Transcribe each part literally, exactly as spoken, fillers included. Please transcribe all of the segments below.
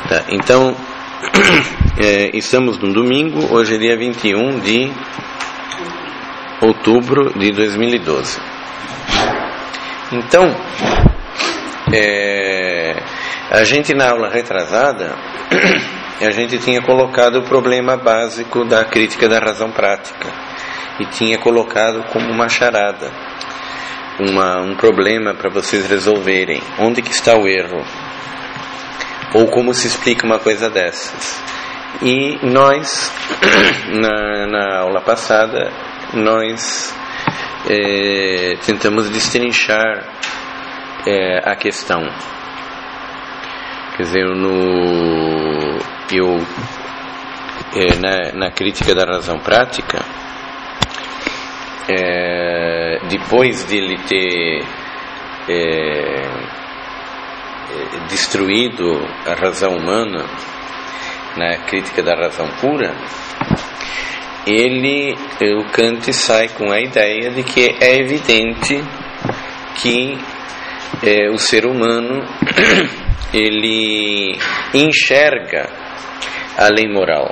Tá, então, é, estamos no domingo, hoje é dia vinte e um de outubro de dois mil e doze. Então, é, a gente na aula retrasada, a gente tinha colocado o problema básico da crítica da razão prática e tinha colocado como uma charada, uma, um problema para vocês resolverem. Onde que está o erro? Ou como se explica uma coisa dessas? E nós, na, na aula passada, nós é, tentamos destrinchar é, a questão. Quer dizer, no, eu, é, na, na crítica da razão prática, é, depois de ele ter é, destruído a razão humana na crítica da razão pura, ele, o Kant sai com a ideia de que é evidente que é, o ser humano ele enxerga a lei moral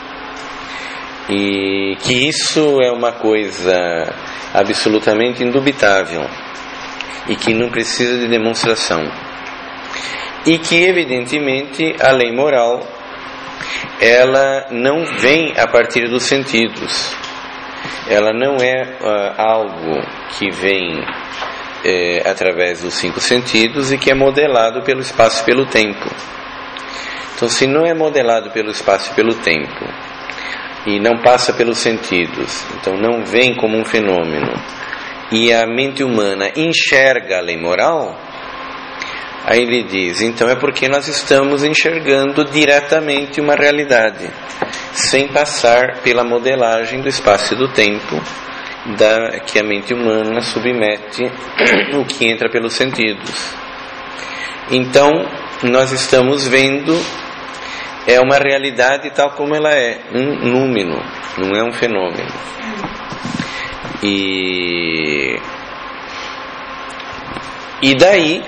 e que isso é uma coisa absolutamente indubitável e que não precisa de demonstração. E que, evidentemente, a lei moral, ela não vem a partir dos sentidos. Ela não é uh, algo que vem eh, através dos cinco sentidos e que é modelado pelo espaço e pelo tempo. Então, se não é modelado pelo espaço e pelo tempo, e não passa pelos sentidos, então não vem como um fenômeno, e a mente humana enxerga a lei moral, aí ele diz, então é porque nós estamos enxergando diretamente uma realidade, sem passar pela modelagem do espaço e do tempo da, que a mente humana submete o que entra pelos sentidos. Então, nós estamos vendo é uma realidade tal como ela é, um número, não é um fenômeno. E, e daí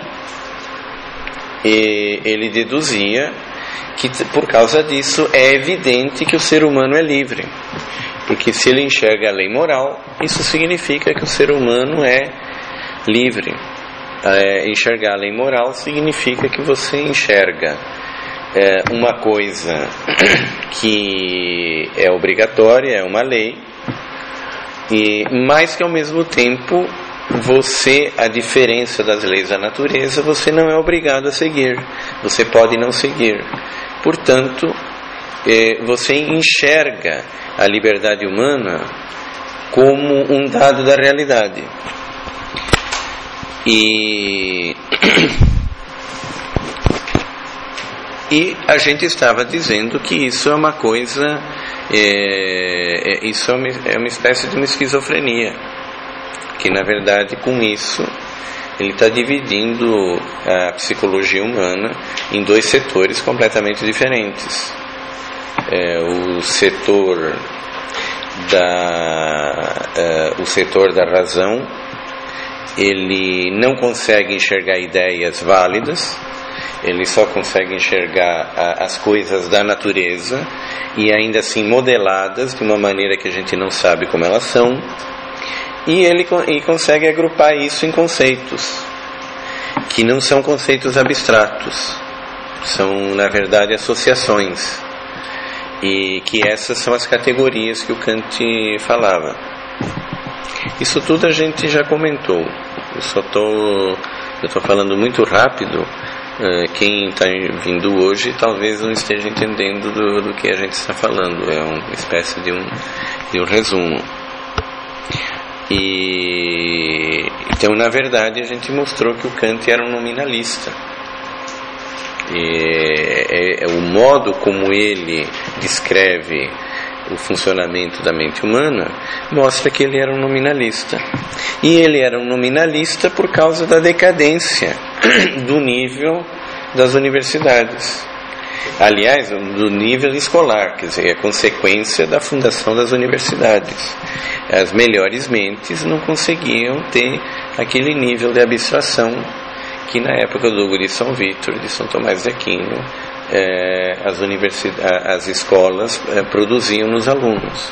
E ele deduzia que por causa disso é evidente que o ser humano é livre, porque se ele enxerga a lei moral, isso significa que o ser humano é livre. É, enxergar a lei moral significa que você enxerga é, uma coisa que é obrigatória, é uma lei, e mais que ao mesmo tempo você, a diferença das leis da natureza, você não é obrigado a seguir, você pode não seguir. Portanto, eh, você enxerga a liberdade humana como um dado da realidade. E, e a gente estava dizendo que isso é uma coisa, é, isso é uma, é uma espécie de uma esquizofrenia, que na verdade com isso ele está dividindo a psicologia humana em dois setores completamente diferentes. É, o setor da é, o setor da razão, ele não consegue enxergar ideias válidas, ele só consegue enxergar a, as coisas da natureza e ainda assim modeladas de uma maneira que a gente não sabe como elas são. E ele e consegue agrupar isso em conceitos, que não são conceitos abstratos, são, na verdade, associações. E que essas são as categorias que o Kant falava. Isso tudo a gente já comentou. Eu só estou eu estou falando muito rápido. Quem está vindo hoje talvez não esteja entendendo do, do que a gente está falando. É uma espécie de um, de um resumo. E então, na verdade, a gente mostrou que o Kant era um nominalista. E, é, é, o modo como ele descreve o funcionamento da mente humana mostra que ele era um nominalista. E ele era um nominalista por causa da decadência do nível das universidades. Aliás, do nível escolar, quer dizer, é consequência da fundação das universidades. As melhores mentes não conseguiam ter aquele nível de abstração que na época do Hugo de São Vítor, de São Tomás de Aquino, é, as, universidades, as escolas é, produziam nos alunos.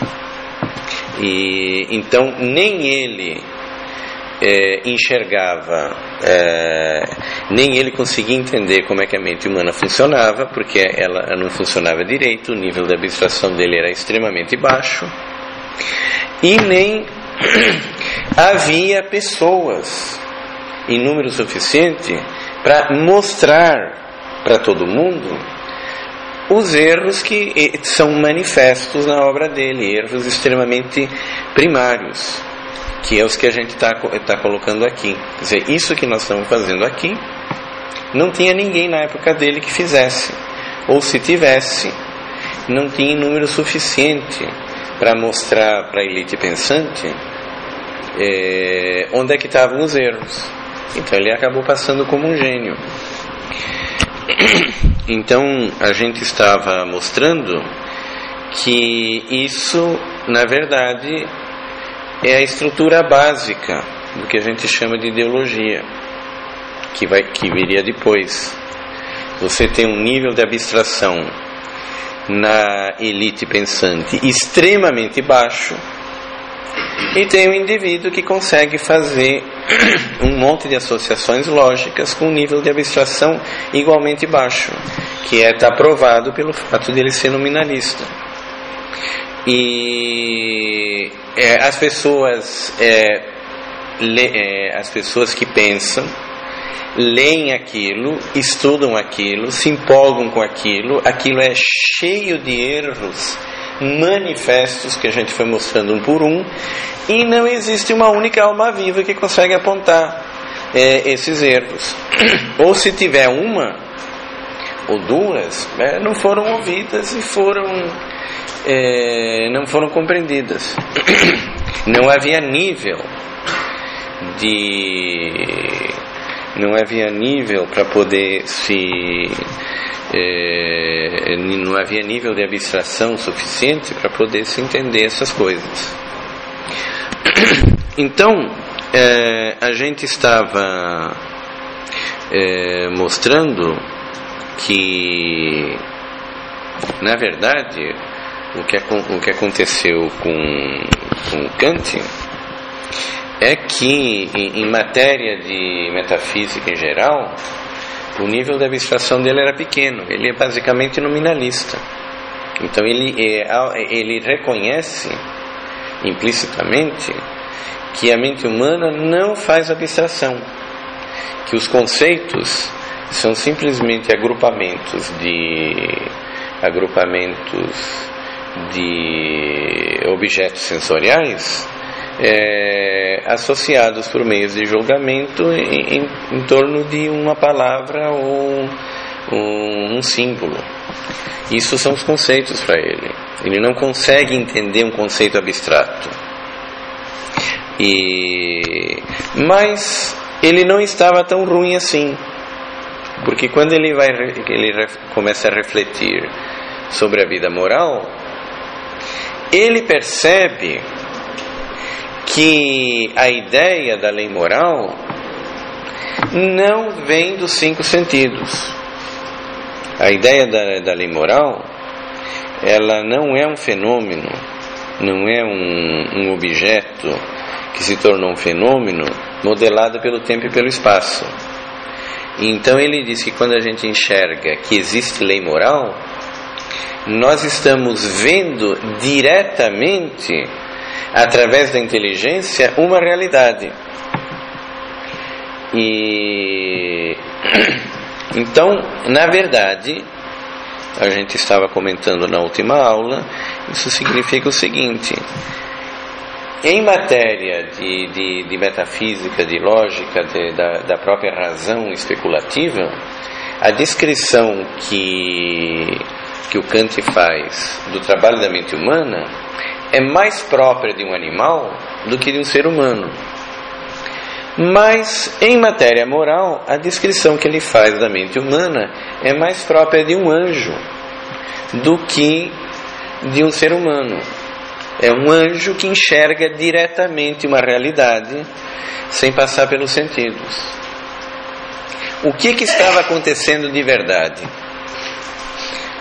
E então nem ele é, enxergava, é, nem ele conseguia entender como é que a mente humana funcionava, porque ela não funcionava direito, o nível de abstração dele era extremamente baixo, e nem havia pessoas em número suficiente para mostrar para todo mundo os erros que são manifestos na obra dele, erros extremamente primários, que é os que a gente está tá colocando aqui. Quer dizer, isso que nós estamos fazendo aqui, não tinha ninguém na época dele que fizesse, ou se tivesse, não tinha número suficiente para mostrar para a elite pensante é, onde é que estavam os erros. Então ele acabou passando como um gênio. Então a gente estava mostrando que isso, na verdade, é a estrutura básica do que a gente chama de ideologia, que, vai, que viria depois. Você tem um nível de abstração na elite pensante extremamente baixo, e tem um indivíduo que consegue fazer um monte de associações lógicas com um nível de abstração igualmente baixo, que é está provado pelo fato de ele ser nominalista. E é, as pessoas é, le, é, as pessoas que pensam leem aquilo, estudam aquilo, se empolgam com aquilo, aquilo é cheio de erros manifestos que a gente foi mostrando um por um, e não existe uma única alma viva que consegue apontar é, esses erros. Ou se tiver uma ou duas, é, não foram ouvidas e foram é, não foram compreendidas. Não havia nível de não havia nível para poder se É, não havia nível de abstração suficiente para poder se entender essas coisas. Então é, a gente estava é, mostrando que, na verdade, o que, o que aconteceu com, com Kant é que, em, em matéria de metafísica em geral, o nível de abstração dele era pequeno, ele é basicamente nominalista. Então ele, ele reconhece implicitamente que a mente humana não faz abstração, que os conceitos são simplesmente agrupamentos de agrupamentos de objetos sensoriais É, associados por meios de julgamento em, em, em torno de uma palavra ou um, um símbolo. Isso são os conceitos para ele. Ele não consegue entender um conceito abstrato. E, mas ele não estava tão ruim assim, porque quando ele, vai, ele começa a refletir sobre a vida moral, ele percebe que a ideia da lei moral não vem dos cinco sentidos. A ideia da, da lei moral, ela não é um fenômeno, não é um, um objeto que se tornou um fenômeno modelado pelo tempo e pelo espaço. Então ele diz que quando a gente enxerga que existe lei moral, nós estamos vendo diretamente, através da inteligência, uma realidade. E então, na verdade, a gente estava comentando na última aula, isso significa o seguinte: em matéria de, de, de metafísica, de lógica, de, da, da própria razão especulativa, a descrição que, que o Kant faz do trabalho da mente humana é mais própria de um animal do que de um ser humano. Mas, em matéria moral, a descrição que ele faz da mente humana é mais própria de um anjo do que de um ser humano. É um anjo que enxerga diretamente uma realidade sem passar pelos sentidos. O que, que estava acontecendo de verdade?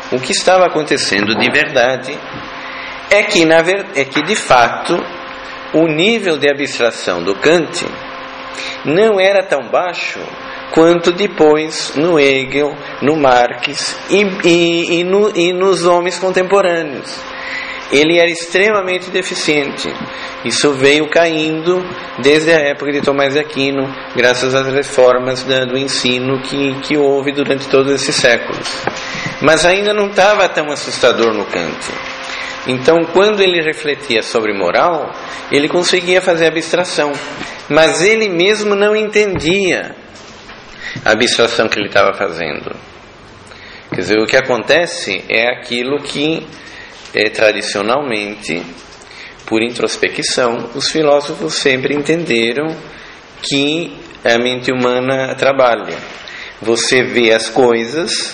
o que estava acontecendo de verdade é que, na ver... é que de fato, o nível de abstração do Kant não era tão baixo quanto depois no Hegel, no Marx e, e, e, no, e nos homens contemporâneos. Ele era extremamente deficiente. Isso veio caindo desde a época de Tomás de Aquino, graças às reformas da, do ensino que, que houve durante todos esses séculos. Mas ainda não estava tão assustador no Kant. Então, quando ele refletia sobre moral, ele conseguia fazer abstração, mas ele mesmo não entendia a abstração que ele estava fazendo. Quer dizer, o que acontece é aquilo que, é, tradicionalmente, por introspecção, os filósofos sempre entenderam que a mente humana trabalha. Você vê as coisas,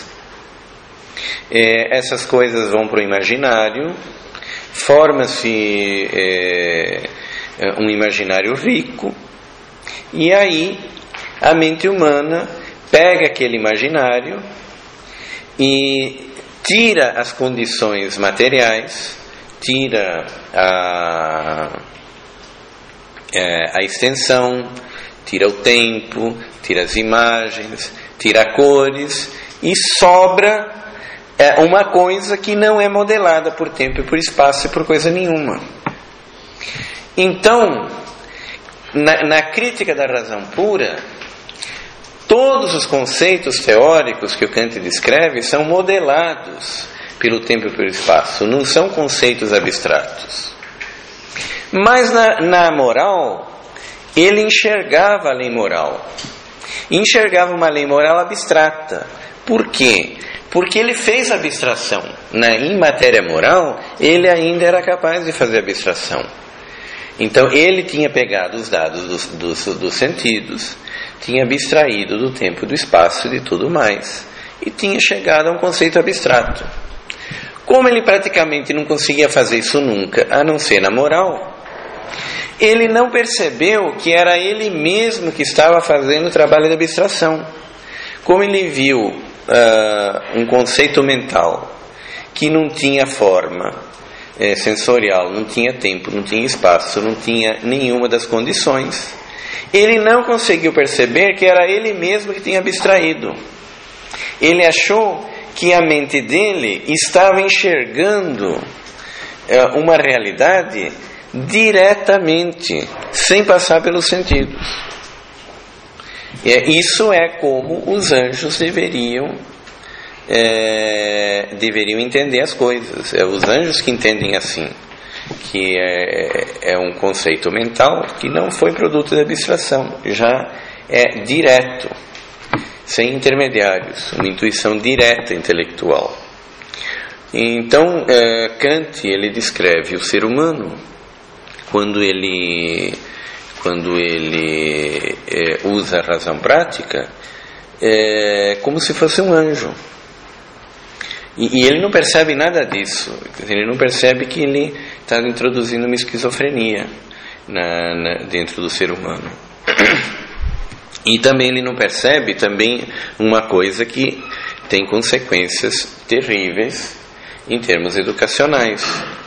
é, essas coisas vão para o imaginário, forma-se é, um imaginário rico, e aí a mente humana pega aquele imaginário e tira as condições materiais, tira a, a extensão, tira o tempo, tira as imagens, tira cores, e sobra é, uma coisa que não é modelada por tempo e por espaço e por coisa nenhuma. Então, na, na crítica da razão pura, todos os conceitos teóricos que o Kant descreve são modelados pelo tempo e pelo espaço, não são conceitos abstratos. Mas na, na moral, ele enxergava a lei moral. Enxergava uma lei moral abstrata. Por quê? Porque ele fez abstração. Na, em matéria moral, ele ainda era capaz de fazer abstração. Então, ele tinha pegado os dados dos, dos, dos sentidos, tinha abstraído do tempo e do espaço e de tudo mais, e tinha chegado a um conceito abstrato. Como ele praticamente não conseguia fazer isso nunca, a não ser na moral, ele não percebeu que era ele mesmo que estava fazendo o trabalho de abstração. Como ele viu uh, um conceito mental que não tinha forma é, sensorial, não tinha tempo, não tinha espaço, não tinha nenhuma das condições, ele não conseguiu perceber que era ele mesmo que tinha abstraído. Ele achou que a mente dele estava enxergando é, uma realidade diretamente, sem passar pelos sentidos. É, isso é como os anjos deveriam é, deveriam entender as coisas. É os anjos que entendem assim, que é, é um conceito mental que não foi produto da abstração, já é direto, sem intermediários, uma intuição direta intelectual. Então, é, Kant, ele descreve o ser humano quando ele, quando ele é, usa a razão prática, é, como se fosse um anjo. E, e ele não percebe nada disso. Ele não percebe que ele está introduzindo uma esquizofrenia na, na, dentro do ser humano. E também ele não percebe também uma coisa que tem consequências terríveis em termos educacionais.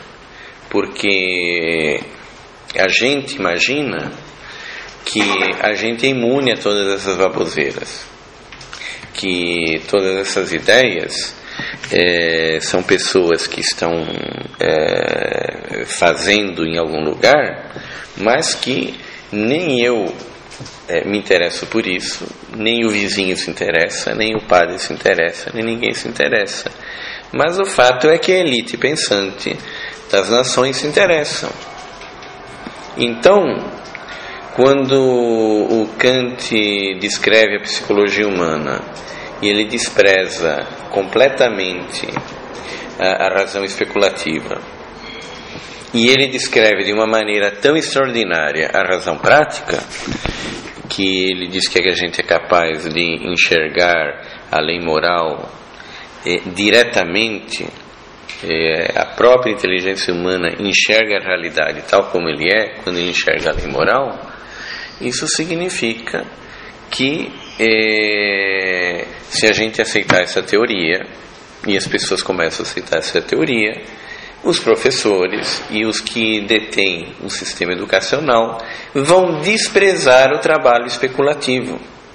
Porque a gente imagina que a gente é imune a todas essas baboseiras, que todas essas ideias é, são pessoas que estão é, fazendo em algum lugar, mas que nem eu é, me interesso por isso, nem o vizinho se interessa, nem o padre se interessa, nem ninguém se interessa. Mas o fato é que a elite pensante das nações se interessam. Então, quando o Kant descreve a psicologia humana e ele despreza completamente a, a razão especulativa, e ele descreve de uma maneira tão extraordinária a razão prática, que ele diz que a gente é capaz de enxergar a lei moral eh, diretamente, eh, a própria inteligência humana enxerga a realidade tal como ele é, quando ele enxerga a lei moral. Isso significa que eh, se a gente aceitar essa teoria, E as pessoas começam a aceitar essa teoria. Os professores e os que detêm o sistema educacional vão desprezar o trabalho especulativo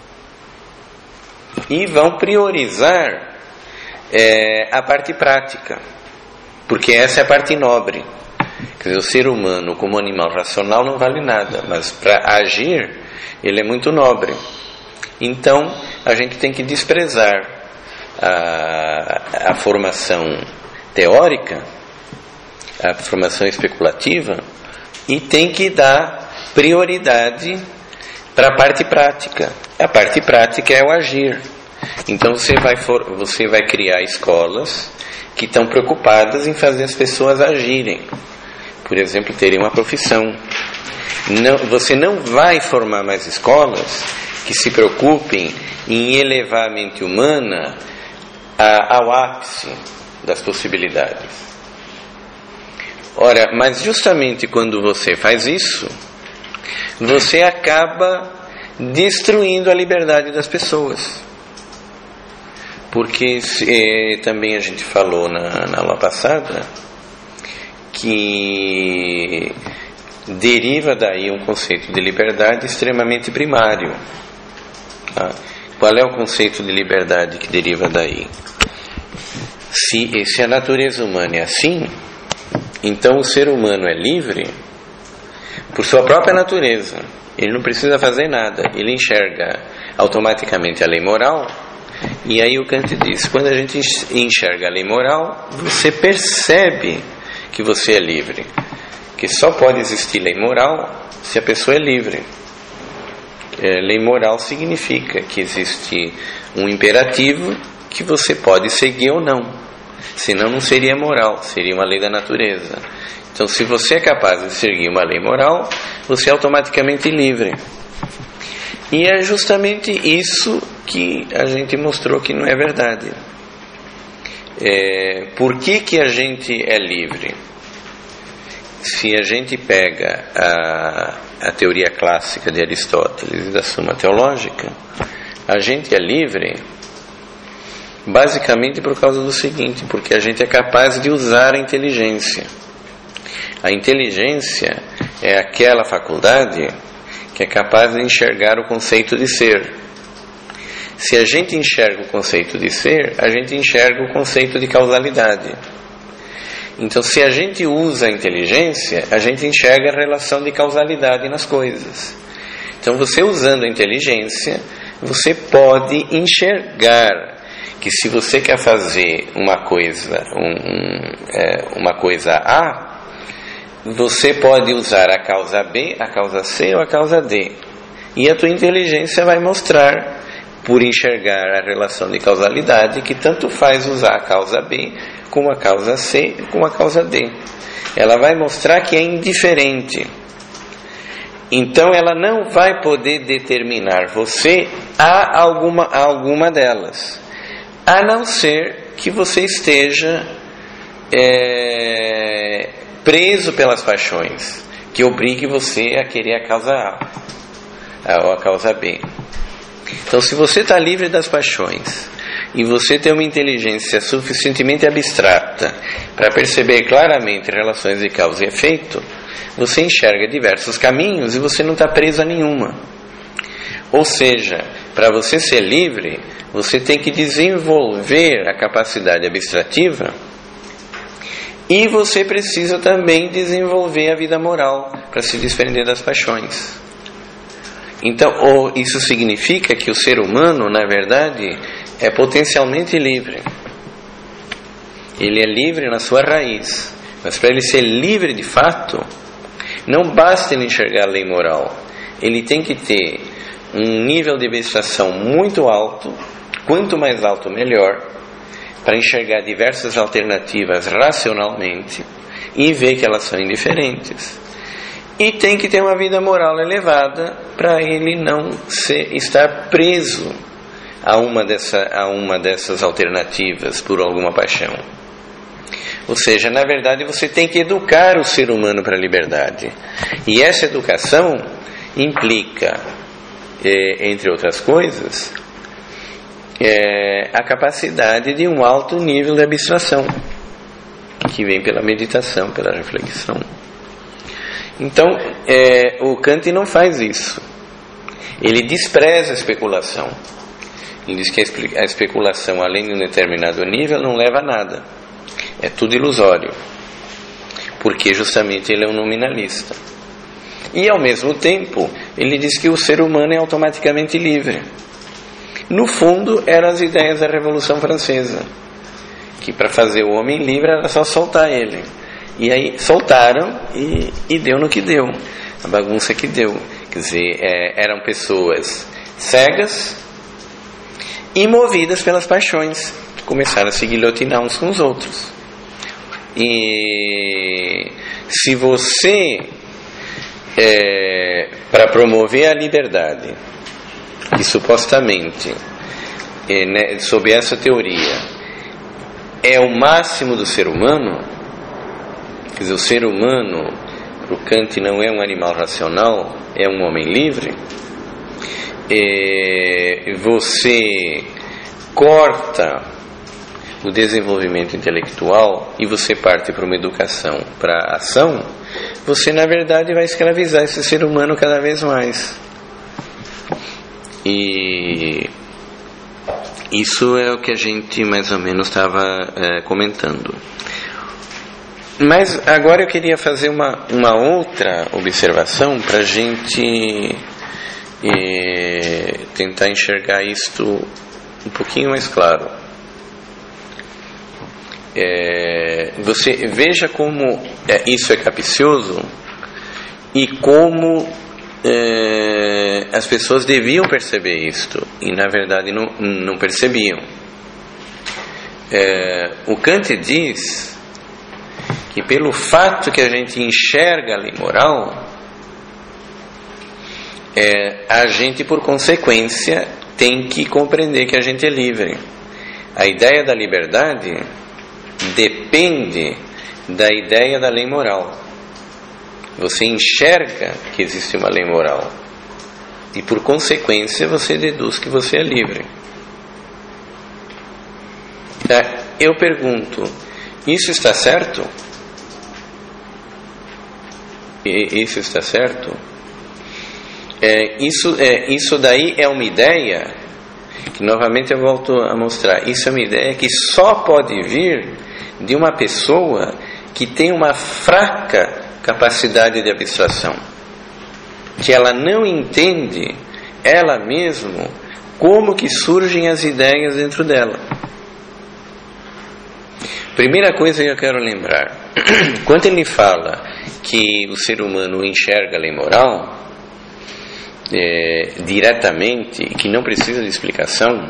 e vão priorizar é, a parte prática, porque essa é a parte nobre. Quer dizer, o ser humano como animal racional não vale nada, mas para agir ele é muito nobre. Então a gente tem que desprezar a, a formação teórica, a formação especulativa, e tem que dar prioridade para a parte prática. A parte prática é o agir. Então você vai, for, você vai criar escolas que estão preocupadas em fazer as pessoas agirem. Por exemplo, terem uma profissão. Não, você não vai formar mais escolas que se preocupem em elevar a mente humana a, ao ápice das possibilidades. Ora, mas justamente quando você faz isso, você acaba destruindo a liberdade das pessoas. Porque eh, também a gente falou na, na aula passada que deriva daí um conceito de liberdade extremamente primário. Tá? Qual é o conceito de liberdade que deriva daí? Se, se a natureza humana é assim, então o ser humano é livre por sua própria natureza. Ele não precisa fazer nada. Ele enxerga automaticamente a lei moral. E aí o Kant diz, quando a gente enxerga a lei moral, você percebe que você é livre. Que só pode existir lei moral se a pessoa é livre. É, lei moral significa que existe um imperativo que você pode seguir ou não. Senão não seria moral, seria uma lei da natureza. Então, se você é capaz de seguir uma lei moral, você é automaticamente livre. E é justamente isso que a gente mostrou que não é verdade. É, por que que a gente é livre? Se a gente pega a, a teoria clássica de Aristóteles e da Suma Teológica, a gente é livre basicamente por causa do seguinte, porque a gente é capaz de usar a inteligência. A inteligência é aquela faculdade que é capaz de enxergar o conceito de ser. Se a gente enxerga o conceito de ser, a gente enxerga o conceito de causalidade. Então, se a gente usa a inteligência, a gente enxerga a relação de causalidade nas coisas. Então, você usando a inteligência, você pode enxergar que se você quer fazer uma coisa, um, é, uma coisa A, você pode usar a causa B, a causa C ou a causa D. E a tua inteligência vai mostrar, por enxergar a relação de causalidade, que tanto faz usar a causa B como a causa C como a causa D. Ela vai mostrar que é indiferente. Então ela não vai poder determinar você a alguma, a alguma delas, a não ser que você esteja é, preso pelas paixões, que obrigue você a querer a causa A ou a causa B. Então, se você está livre das paixões e você tem uma inteligência suficientemente abstrata para perceber claramente relações de causa e efeito, você enxerga diversos caminhos e você não está preso a nenhuma. Ou seja, para você ser livre, você tem que desenvolver a capacidade abstrativa e você precisa também desenvolver a vida moral para se desprender das paixões. Então, isso significa que o ser humano, na verdade, é potencialmente livre. Ele é livre na sua raiz. Mas para ele ser livre de fato, não basta ele enxergar a lei moral. Ele tem que ter um nível de abstração muito alto, quanto mais alto melhor, para enxergar diversas alternativas racionalmente e ver que elas são indiferentes. E tem que ter uma vida moral elevada para ele não ser, estar preso a uma, dessa, a uma dessas alternativas por alguma paixão. Ou seja, na verdade você tem que educar o ser humano para a liberdade. E essa educação implica, eh, entre outras coisas, é a capacidade de um alto nível de abstração, que vem pela meditação, pela reflexão. Então, é, o Kant não faz isso. Ele despreza a especulação. Ele diz que a especulação, além de um determinado nível, não leva a nada. É tudo ilusório. Porque justamente ele é um nominalista. E ao mesmo tempo, ele diz que o ser humano é automaticamente livre. No fundo, eram as ideias da Revolução Francesa, que para fazer o homem livre era só soltar ele. E aí soltaram e, e deu no que deu, a bagunça que deu. Quer dizer, é, eram pessoas cegas e movidas pelas paixões, que começaram a se guilhotinar uns com os outros. E se você, é, para promover a liberdade, que supostamente, é, né, sob essa teoria, é o máximo do ser humano, quer dizer, o ser humano, para o Kant, não é um animal racional, é um homem livre, é, você corta o desenvolvimento intelectual e você parte para uma educação, para a ação, você na verdade vai escravizar esse ser humano cada vez mais. E isso é o que a gente mais ou menos estava é, comentando. Mas agora eu queria fazer uma, uma outra observação para a gente é, tentar enxergar isto um pouquinho mais claro. É, você veja como é, isso é capcioso e como é, as pessoas deviam perceber isto e na verdade não, não percebiam. É, o Kant diz que pelo fato que a gente enxerga a lei moral, é, a gente por consequência tem que compreender que a gente é livre. A ideia da liberdade depende da ideia da lei moral. Você enxerga que existe uma lei moral e por consequência você deduz que você é livre. Eu pergunto, isso está certo? Isso está certo? É, isso, é, isso daí é uma ideia que novamente eu volto a mostrar. Isso é uma ideia que só pode vir de uma pessoa que tem uma fraca capacidade de abstração, que ela não entende ela mesma como que surgem as ideias dentro dela. Primeira coisa que eu quero lembrar, quando ele fala que o ser humano enxerga a lei moral é, diretamente, que não precisa de explicação,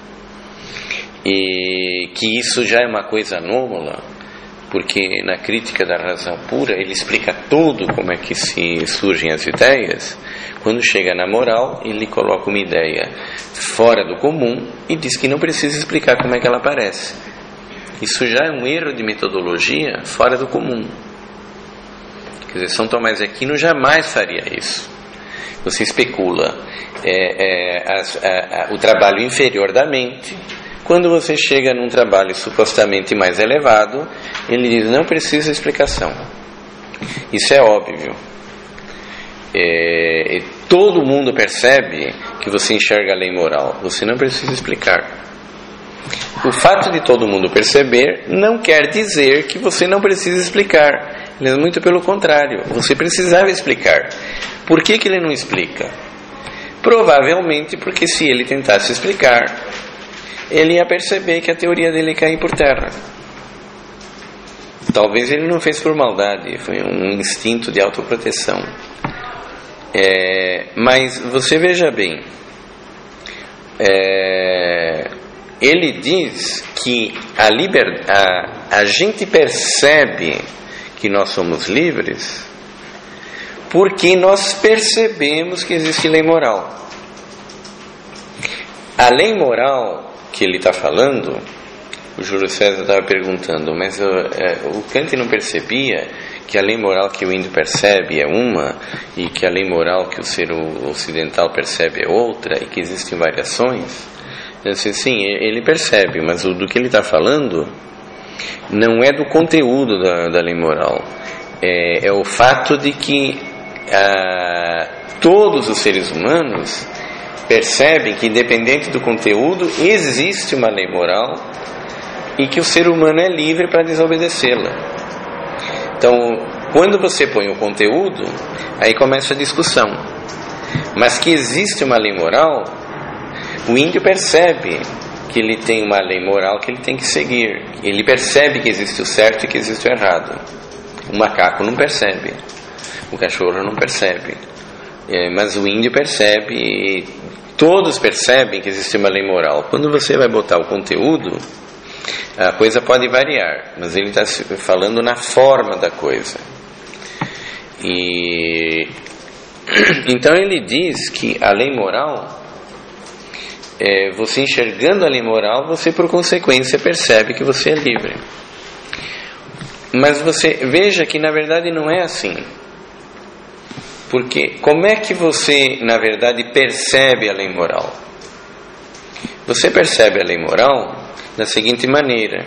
e que isso já é uma coisa anômala, porque na crítica da razão pura ele explica tudo como é que se surgem as ideias. Quando chega na moral, ele coloca uma ideia fora do comum e diz que não precisa explicar como é que ela aparece. Isso já é um erro de metodologia fora do comum. Quer dizer, São Tomás de Aquino jamais faria isso. Você especula é, é, a, a, a, o trabalho inferior da mente. Quando você chega num trabalho supostamente mais elevado, ele diz, não precisa explicação. Isso é óbvio. É, todo mundo percebe que você enxerga a lei moral. Você não precisa explicar. O fato de todo mundo perceber não quer dizer que você não precisa explicar. Muito pelo contrário, você precisava explicar. Por que que ele não explica? Provavelmente porque se ele tentasse explicar, ele ia perceber que a teoria dele cai por terra. Talvez ele não fez por maldade, foi um instinto de autoproteção. É, mas você veja bem, é, ele diz que a, liber, a, a gente percebe que nós somos livres porque nós percebemos que existe lei moral. A lei moral que ele está falando, o Júlio César estava perguntando, mas uh, uh, o Kant não percebia que a lei moral que o índio percebe é uma e que a lei moral que o ser ocidental percebe é outra e que existem variações? Eu disse, sim, ele percebe, mas o do que ele está falando não é do conteúdo da, da lei moral. É, é o fato de que ah, todos os seres humanos percebem que, independente do conteúdo, existe uma lei moral e que o ser humano é livre para desobedecê-la. Então, quando você põe o conteúdo, aí começa a discussão. Mas que existe uma lei moral, o índio percebe que ele tem uma lei moral que ele tem que seguir. Ele percebe que existe o certo e que existe o errado. O macaco não percebe, o cachorro não percebe, é, mas o índio percebe, e todos percebem que existe uma lei moral. Quando você vai botar o conteúdo, a coisa pode variar, mas ele está falando na forma da coisa. E então ele diz que a lei moral, é, você enxergando a lei moral, você por consequência percebe que você é livre. Mas você veja que na verdade não é assim. Porque como é que você na verdade percebe a lei moral? Você percebe a lei moral da seguinte maneira: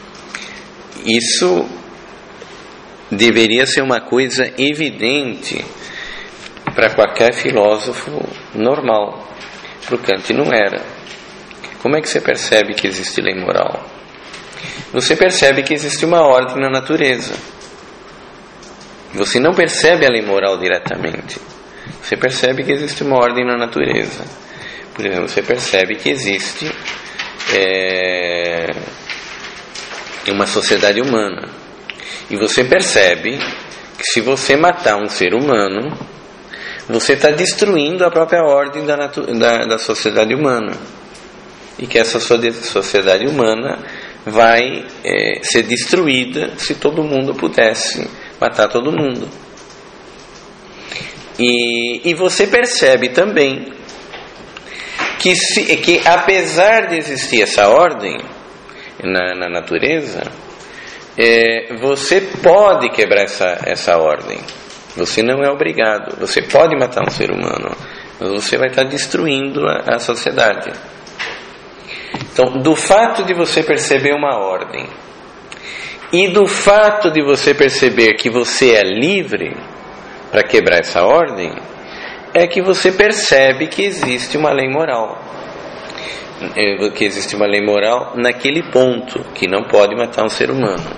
isso deveria ser uma coisa evidente para qualquer filósofo normal. Para o Kant não era. Como é que você percebe que existe lei moral? Você percebe que existe uma ordem na natureza. Você não percebe a lei moral diretamente. Você percebe que existe uma ordem na natureza. Por exemplo, você percebe que existe é, uma sociedade humana. E você percebe que se você matar um ser humano, você está destruindo a própria ordem da, natu- da, da sociedade humana. E que essa sociedade humana vai é, ser destruída se todo mundo pudesse matar todo mundo. E, e você percebe também que, se, que apesar de existir essa ordem na, na natureza, é, você pode quebrar essa, essa ordem. Você não é obrigado. Você pode matar um ser humano, mas você vai estar destruindo a, a sociedade. Então, do fato de você perceber uma ordem e do fato de você perceber que você é livre para quebrar essa ordem, é que você percebe que existe uma lei moral. Que existe uma lei moral naquele ponto, que não pode matar um ser humano.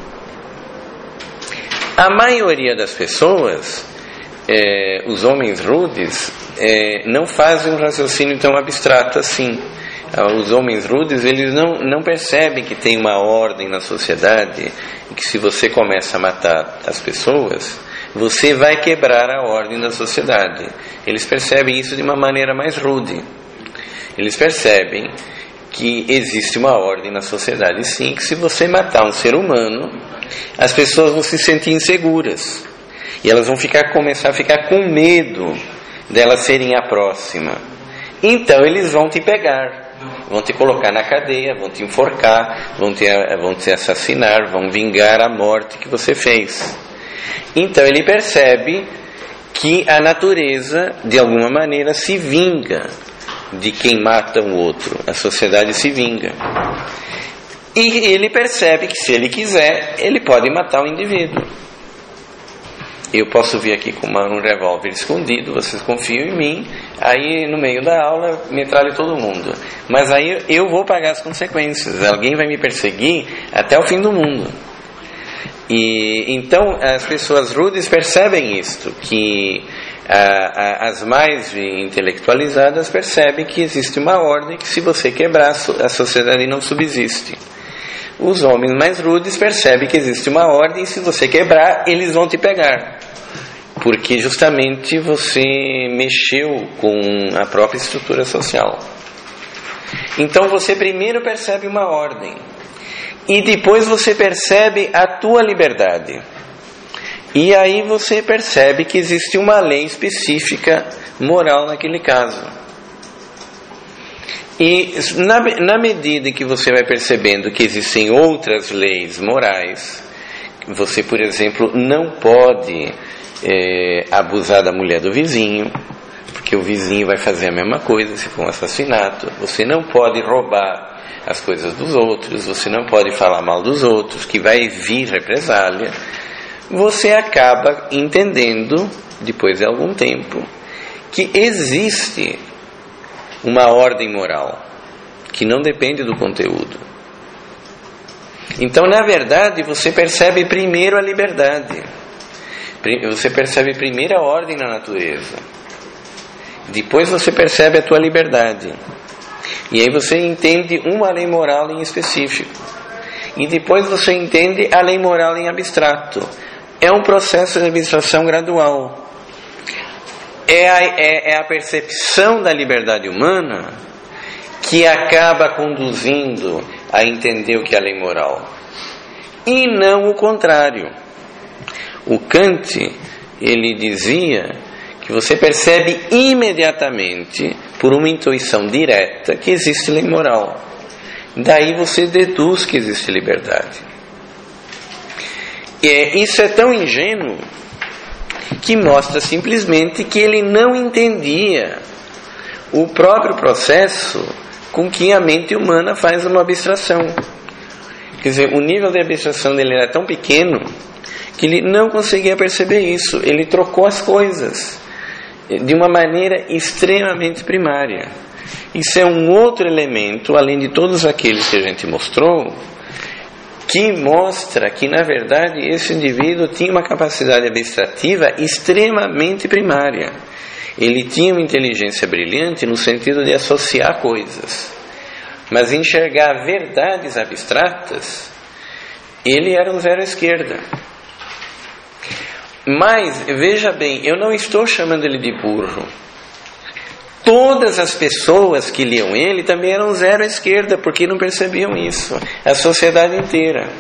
A maioria das pessoas, é, os homens rudes, é, não fazem um raciocínio tão abstrato assim. Os homens rudes, eles não, não percebem que tem uma ordem na sociedade e que se você começa a matar as pessoas, você vai quebrar a ordem da sociedade. Eles percebem isso de uma maneira mais rude. Eles percebem que existe uma ordem na sociedade, sim, que se você matar um ser humano, as pessoas vão se sentir inseguras e elas vão ficar, começar a ficar com medo delas serem a próxima. Então eles vão te pegar, vão te colocar na cadeia, vão te enforcar, vão te, vão te assassinar, vão vingar a morte que você fez. Então ele percebe que a natureza, de alguma maneira, se vinga de quem mata o outro. A sociedade se vinga. E ele percebe que, se ele quiser, ele pode matar o indivíduo. Eu posso vir aqui com uma, um revólver escondido, vocês confiam em mim, aí no meio da aula metralho todo mundo. Mas aí eu vou pagar as consequências, alguém vai me perseguir até o fim do mundo. E então as pessoas rudes percebem isto, que a, a, as mais intelectualizadas percebem que existe uma ordem, que se você quebrar, a sociedade não subsiste. Os homens mais rudes percebem que existe uma ordem, e se você quebrar, eles vão te pegar, porque justamente você mexeu com a própria estrutura social. Então você primeiro percebe uma ordem, e depois você percebe a tua liberdade, e aí você percebe que existe uma lei específica moral naquele caso. E na, na medida em que você vai percebendo que existem outras leis morais, você, por exemplo, não pode é, abusar da mulher do vizinho, que o vizinho vai fazer a mesma coisa se for um assassinato. Você não pode roubar as coisas dos outros, você não pode falar mal dos outros, que vai vir represália. Você acaba entendendo, depois de algum tempo, que existe uma ordem moral que não depende do conteúdo. Então, na verdade, você percebe primeiro a liberdade. Você percebe primeiro a ordem na natureza. Depois você percebe a tua liberdade. E aí você entende uma lei moral em específico. E depois você entende a lei moral em abstrato. É um processo de abstração gradual. É a, é, é a percepção da liberdade humana que acaba conduzindo a entender o que é a lei moral. E não o contrário. O Kant, ele dizia que você percebe imediatamente, por uma intuição direta, que existe lei moral. Daí você deduz que existe liberdade. E isso é tão ingênuo que mostra simplesmente que ele não entendia o próprio processo com que a mente humana faz uma abstração. Quer dizer, o nível de abstração dele era tão pequeno que ele não conseguia perceber isso. Ele trocou as coisas de uma maneira extremamente primária. Isso é um outro elemento, além de todos aqueles que a gente mostrou, que mostra que, na verdade, esse indivíduo tinha uma capacidade abstrativa extremamente primária. Ele tinha uma inteligência brilhante no sentido de associar coisas. Mas enxergar verdades abstratas, ele era um zero à esquerda. Mas, veja bem, eu não estou chamando ele de burro. Todas as pessoas que liam ele também eram zero à esquerda, porque não percebiam isso. A sociedade inteira.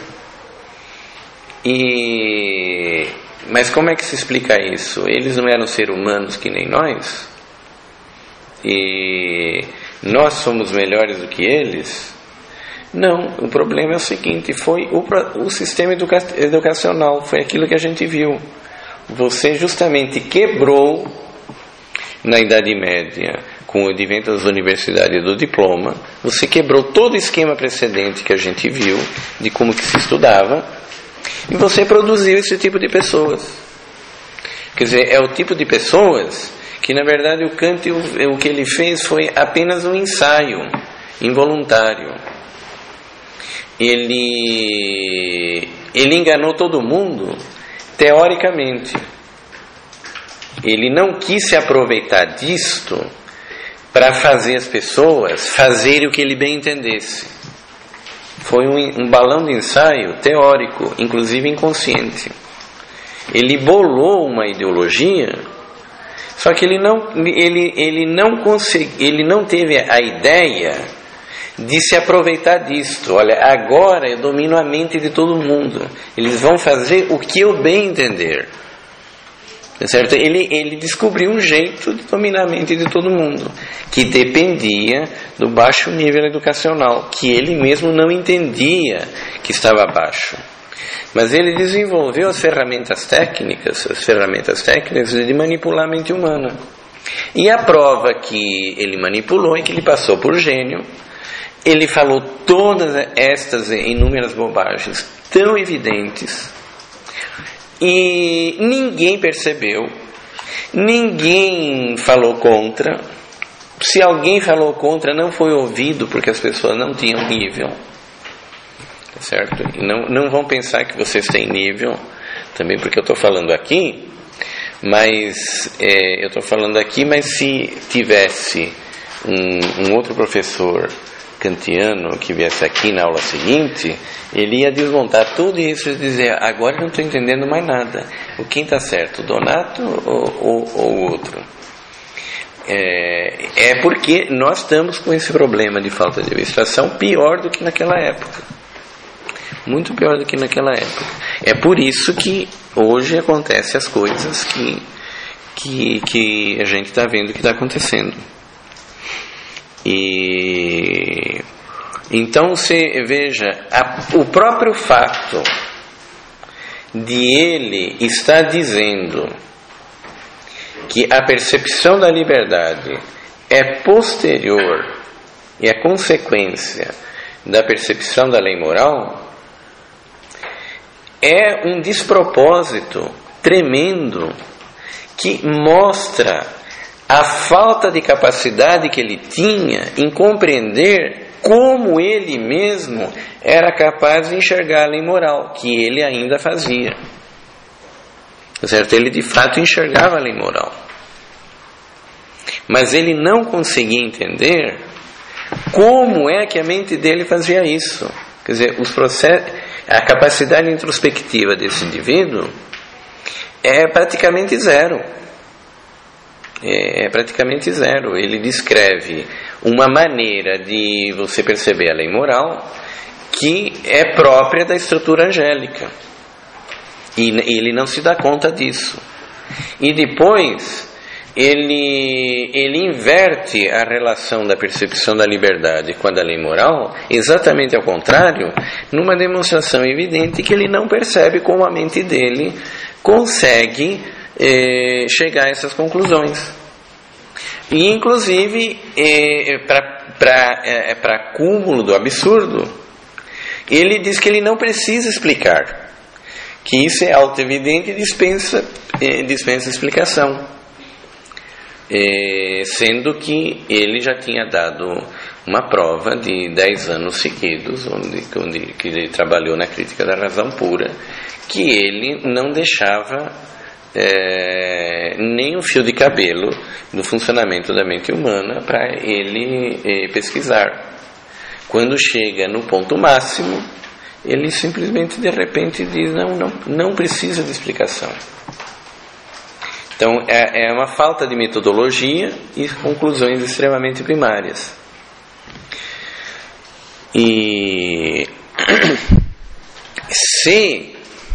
E... Mas como é que se explica isso? Eles não eram seres humanos que nem nós? E nós somos melhores do que eles? Não, o problema é o seguinte, foi o, o sistema educa, educacional, foi aquilo que a gente viu. Você justamente quebrou, na Idade Média, com o advento das universidades do diploma, você quebrou todo o esquema precedente que a gente viu, de como que se estudava, e você produziu esse tipo de pessoas. Quer dizer, é o tipo de pessoas que, na verdade, o Kant, o, o que ele fez foi apenas um ensaio involuntário. Ele, ele enganou todo mundo teoricamente. Ele não quis se aproveitar disto para fazer as pessoas fazerem o que ele bem entendesse. Foi um, um balão de ensaio teórico, inclusive inconsciente. Ele bolou uma ideologia, só que ele não, ele, ele não, consegui, ele não teve a ideia de se aproveitar disto. Olha, agora eu domino a mente de todo mundo. Eles vão fazer o que eu bem entender. Certo? Ele, ele descobriu um jeito de dominar a mente de todo mundo, que dependia do baixo nível educacional, que ele mesmo não entendia que estava baixo. Mas ele desenvolveu as ferramentas técnicas, as ferramentas técnicas de manipular a mente humana. E a prova que ele manipulou é que ele passou por gênio. Ele falou todas estas inúmeras bobagens tão evidentes e ninguém percebeu, ninguém falou contra. Se alguém falou contra, não foi ouvido, porque as pessoas não tinham nível, certo? E não, não vão pensar que vocês têm nível, também porque eu estou falando aqui, mas é, eu estou falando aqui, mas se tivesse um, um outro professor kantiano que viesse aqui na aula seguinte, ele ia desmontar tudo isso e dizer: agora eu não estou entendendo mais nada. O quem está certo, o Donato ou, ou, ou o outro? É, é porque nós estamos com esse problema de falta de abstração pior do que naquela época. Muito pior do que naquela época. É por isso que hoje acontecem as coisas que, que, que a gente está vendo que está acontecendo. E então você veja, a, o próprio fato de ele estar dizendo que a percepção da liberdade é posterior e é consequência da percepção da lei moral, é um despropósito tremendo que mostra a falta de capacidade que ele tinha em compreender como ele mesmo era capaz de enxergar a lei moral, que ele ainda fazia. Certo? Ele de fato enxergava a lei moral. Mas ele não conseguia entender como é que a mente dele fazia isso. Quer dizer, os processos, a capacidade introspectiva desse indivíduo é praticamente zero. É praticamente zero. Ele descreve uma maneira de você perceber a lei moral que é própria da estrutura angélica. E ele não se dá conta disso. E depois ele, ele inverte a relação da percepção da liberdade com a da lei moral, exatamente ao contrário, numa demonstração evidente que ele não percebe como a mente dele consegue eh, chegar a essas conclusões. E inclusive, eh, para eh, para cúmulo do absurdo, ele diz que ele não precisa explicar, que isso é auto-evidente e dispensa, eh, dispensa explicação, eh, sendo que ele já tinha dado uma prova de dez anos seguidos, onde, onde que ele trabalhou na crítica da razão pura, que ele não deixava é, nem um fio de cabelo do funcionamento da mente humana para ele é, pesquisar. Quando chega no ponto máximo, ele simplesmente de repente diz, não, não, não precisa de explicação. Então é, é uma falta de metodologia e conclusões extremamente primárias. E se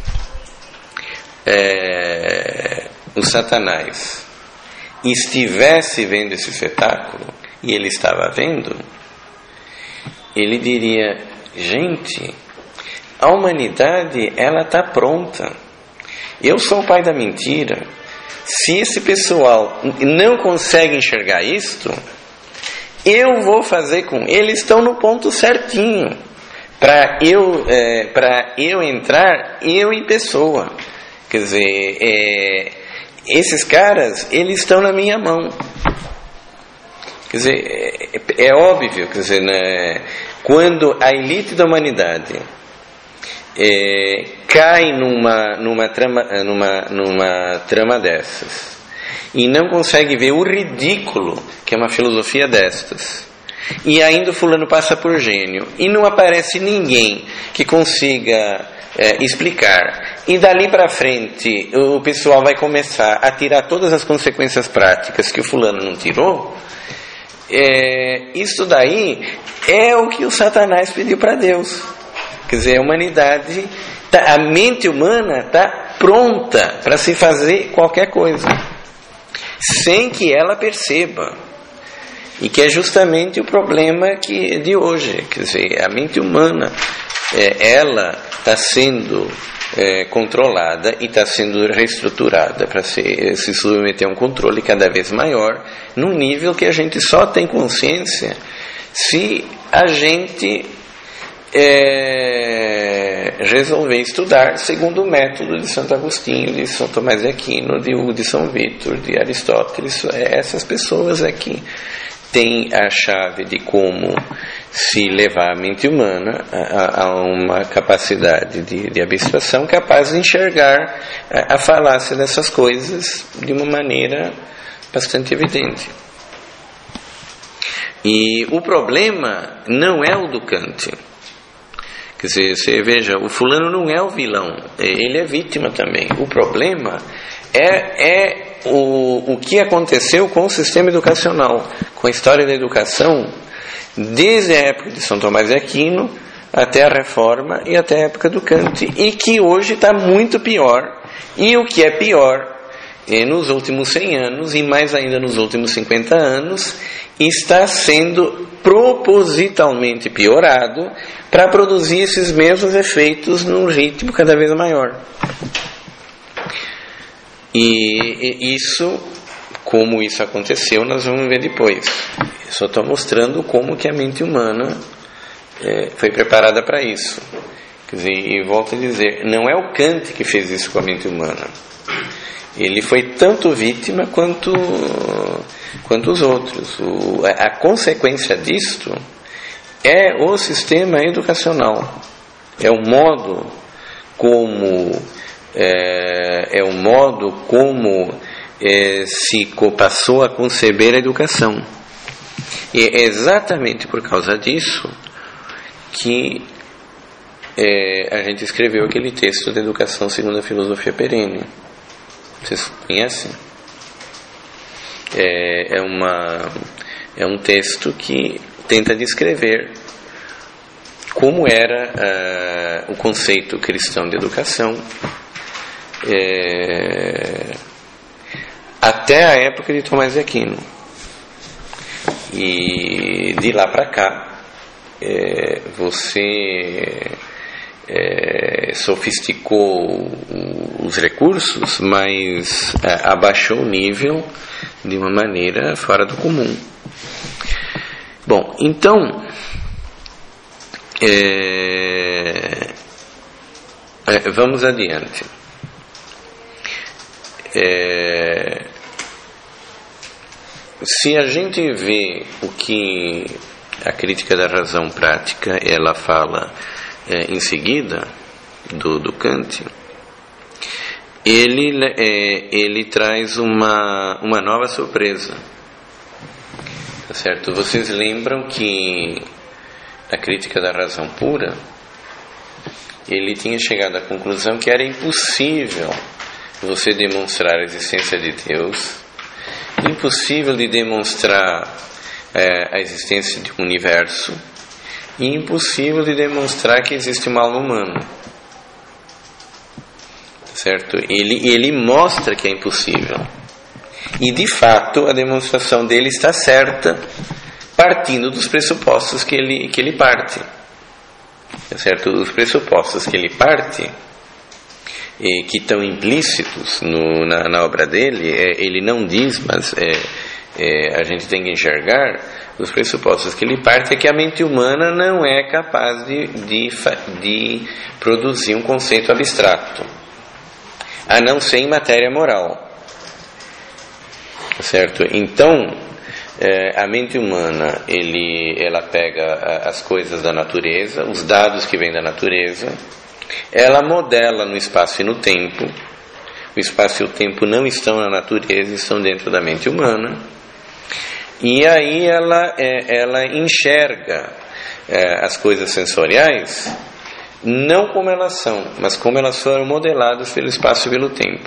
é, o Satanás estivesse vendo esse espetáculo, e ele estava vendo, ele diria, gente, a humanidade ela está pronta, eu sou o pai da mentira. Se esse pessoal não consegue enxergar isto, eu vou fazer com eles, estão no ponto certinho para eu, é, para eu entrar, eu em pessoa. Quer dizer, é, esses caras, eles estão na minha mão. Quer dizer, é, é óbvio, quer dizer, né, quando a elite da humanidade é, cai numa, numa, trama, numa, numa trama dessas e não consegue ver o ridículo que é uma filosofia destas, e ainda o fulano passa por gênio, e não aparece ninguém que consiga é, explicar, e dali para frente o pessoal vai começar a tirar todas as consequências práticas que o fulano não tirou, é, isso daí é o que o Satanás pediu para Deus. Quer dizer, a humanidade, tá, a mente humana está pronta para se fazer qualquer coisa, sem que ela perceba. E que é justamente o problema que, de hoje. Quer dizer, a mente humana, é, ela está sendo é, controlada e está sendo reestruturada para se, se submeter a um controle cada vez maior, num nível que a gente só tem consciência se a gente é, resolver estudar segundo o método de Santo Agostinho, de São Tomás de Aquino, de Hugo de São Vítor, de Aristóteles. Essas pessoas aqui têm a chave de como se levar a mente humana a, a uma capacidade de, de abstração capaz de enxergar a, a falácia dessas coisas de uma maneira bastante evidente. E o problema não é o do Kant. Quer dizer, você veja, o fulano não é o vilão, ele é vítima também. O problema é, é o, o que aconteceu com o sistema educacional, com a história da educação, desde a época de São Tomás de Aquino até a Reforma e até a época do Kant, e que hoje está muito pior. E o que é pior, é, nos últimos cem anos, e mais ainda nos últimos cinquenta anos, está sendo propositalmente piorado para produzir esses mesmos efeitos num ritmo cada vez maior. E isso como isso aconteceu, nós vamos ver depois. Eu só estou mostrando como que a mente humana é, foi preparada para isso. Quer dizer, e volto a dizer, não é o Kant que fez isso com a mente humana. Ele foi tanto vítima quanto, quanto os outros. O, a, a consequência disto é o sistema educacional. É o modo como é, é o modo como é, se passou a conceber a educação. E é exatamente por causa disso que é, a gente escreveu aquele texto de Educação segundo a Filosofia Perene. Vocês conhecem? É, é, uma, é um texto que tenta descrever como era uh, o conceito cristão de educação é, até a época de Tomás de Aquino. E de lá para cá, é, você é, sofisticou os recursos, mas é, abaixou o nível de uma maneira fora do comum. Bom, então, é, é, vamos adiante. É, se a gente vê o que a crítica da razão prática ela fala é, em seguida do, do Kant, ele, é, ele traz uma, uma nova surpresa. Tá certo? Vocês lembram que a crítica da razão pura ele tinha chegado à conclusão que era impossível você demonstrar a existência de Deus, impossível de demonstrar é, a existência de um universo e impossível de demonstrar que existe uma alma humana. Certo? Ele, ele mostra que é impossível. E de fato a demonstração dele está certa, partindo dos pressupostos que ele, que ele parte. Certo? Os pressupostos que ele parte, e que estão implícitos no, na, na obra dele, é, ele não diz, mas é, é, a gente tem que enxergar. Os pressupostos que ele parte é que a mente humana não é capaz de, de, de produzir um conceito abstrato, a não ser em matéria moral. Certo? Então, é, a mente humana, ele, ela pega as coisas da natureza, os dados que vêm da natureza, ela modela no espaço e no tempo. O espaço e o tempo não estão na natureza, estão dentro da mente humana. E aí ela, é, ela enxerga é, as coisas sensoriais não como elas são, mas como elas foram modeladas pelo espaço e pelo tempo.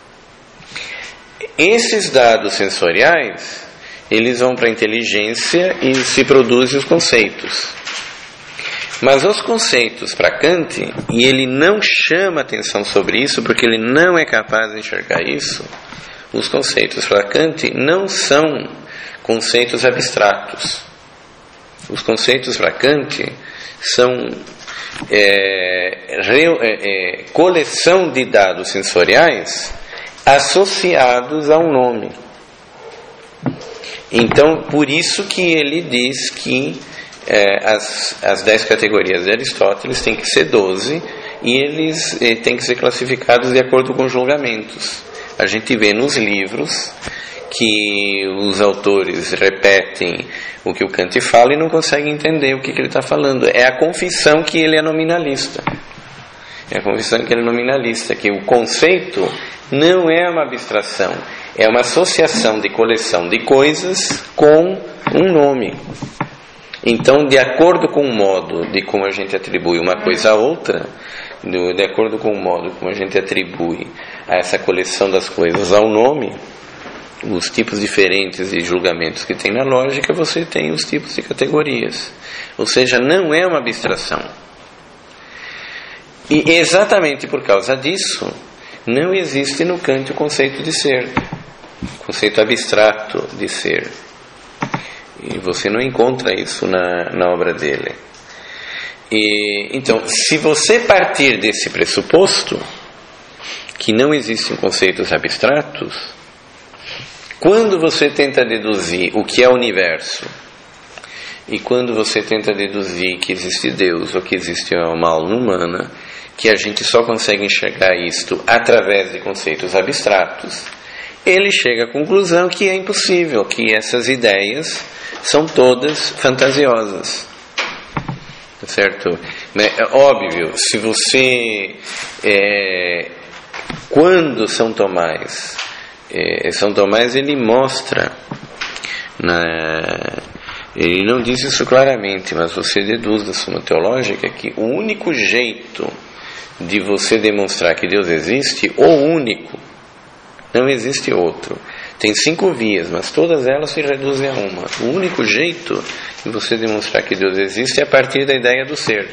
Esses dados sensoriais, eles vão para a inteligência e se produzem os conceitos. Mas os conceitos para Kant, e ele não chama atenção sobre isso, porque ele não é capaz de enxergar isso, os conceitos para Kant não são conceitos abstratos. Os conceitos para Kant são é, re, é, é, coleção de dados sensoriais associados a um nome. Então, por isso que ele diz que é, as, as dez categorias de Aristóteles têm que ser doze e eles é, têm que ser classificados de acordo com julgamentos. A gente vê nos livros que os autores repetem o que o Kant fala e não conseguem entender o que, que ele está falando. É a confissão que ele é nominalista. É a confissão que ele é nominalista, que o conceito não é uma abstração, é uma associação de coleção de coisas com um nome. Então, de acordo com o modo de como a gente atribui uma coisa a outra, de acordo com o modo como a gente atribui a essa coleção das coisas ao nome, os tipos diferentes de julgamentos que tem na lógica, você tem os tipos de categorias. Ou seja, não é uma abstração. E exatamente por causa disso, não existe no Kant o conceito de ser, o conceito abstrato de ser. E você não encontra isso na, na obra dele. E, então, se você partir desse pressuposto, que não existem conceitos abstratos, Quando você tenta deduzir o que é o universo, e quando você tenta deduzir que existe Deus ou que existe uma alma humana, que a gente só consegue enxergar isto através de conceitos abstratos, ele chega à conclusão que é impossível, que essas ideias são todas fantasiosas. Certo? É óbvio, se você... É, quando São Tomás... É, São Tomás, ele mostra... Na, ele não diz isso claramente, mas você deduz da Suma Teológica que o único jeito de você demonstrar que Deus existe, o único, não existe outro. Tem cinco vias, mas todas elas se reduzem a uma. O único jeito de você demonstrar que Deus existe é a partir da ideia do ser.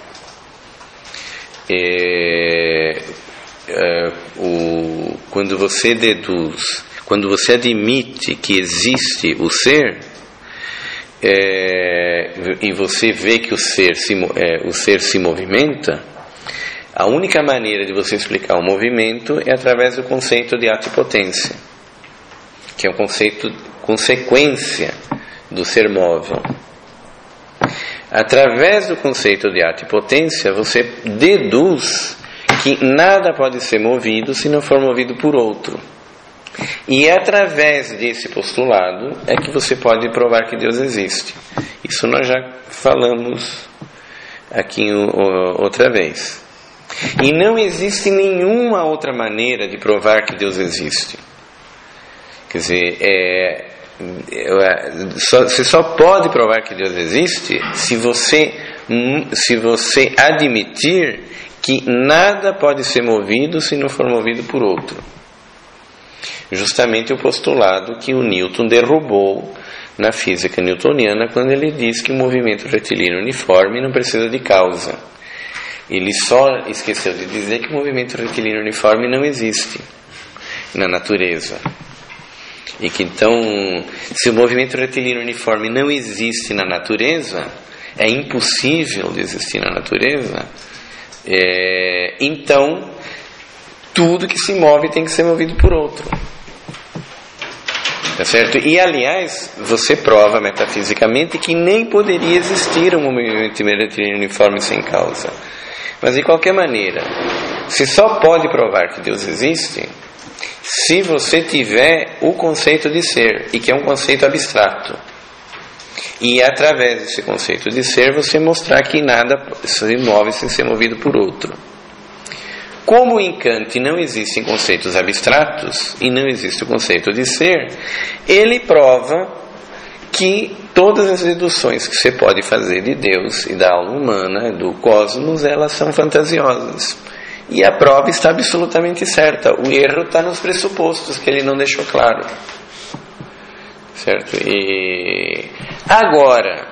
É, é, o, quando você deduz, quando você admite que existe o ser, é, e você vê que o ser, se, é, o ser se movimenta, a única maneira de você explicar o movimento é através do conceito de atipotência, que é um conceito, consequência do ser móvel. Através do conceito de atipotência, você deduz que nada pode ser movido se não for movido por outro. E é através desse postulado é que você pode provar que Deus existe. Isso nós já falamos aqui outra vez. E não existe nenhuma outra maneira de provar que Deus existe. Quer dizer, é, é, só, você só pode provar que Deus existe se você, se você admitir que nada pode ser movido se não for movido por outro. Justamente o postulado que o Newton derrubou na física newtoniana quando ele diz que o movimento retilíneo uniforme não precisa de causa. Ele só esqueceu de dizer que o movimento retilíneo uniforme não existe na natureza. E que então, se o movimento retilíneo uniforme não existe na natureza, é impossível de existir na natureza, é, então tudo que se move tem que ser movido por outro. Tá certo? E aliás, você prova metafisicamente que nem poderia existir um movimento retilíneo uniforme sem causa. Mas de qualquer maneira, você só pode provar que Deus existe se você tiver o conceito de ser, e que é um conceito abstrato. E através desse conceito de ser, você mostrar que nada se move sem ser movido por outro. Como em Kant não existem conceitos abstratos, e não existe o conceito de ser, ele prova que todas as deduções que você pode fazer de Deus e da alma humana, do cosmos, elas são fantasiosas. E a prova está absolutamente certa. O erro está nos pressupostos, que ele não deixou claro. Certo? E agora,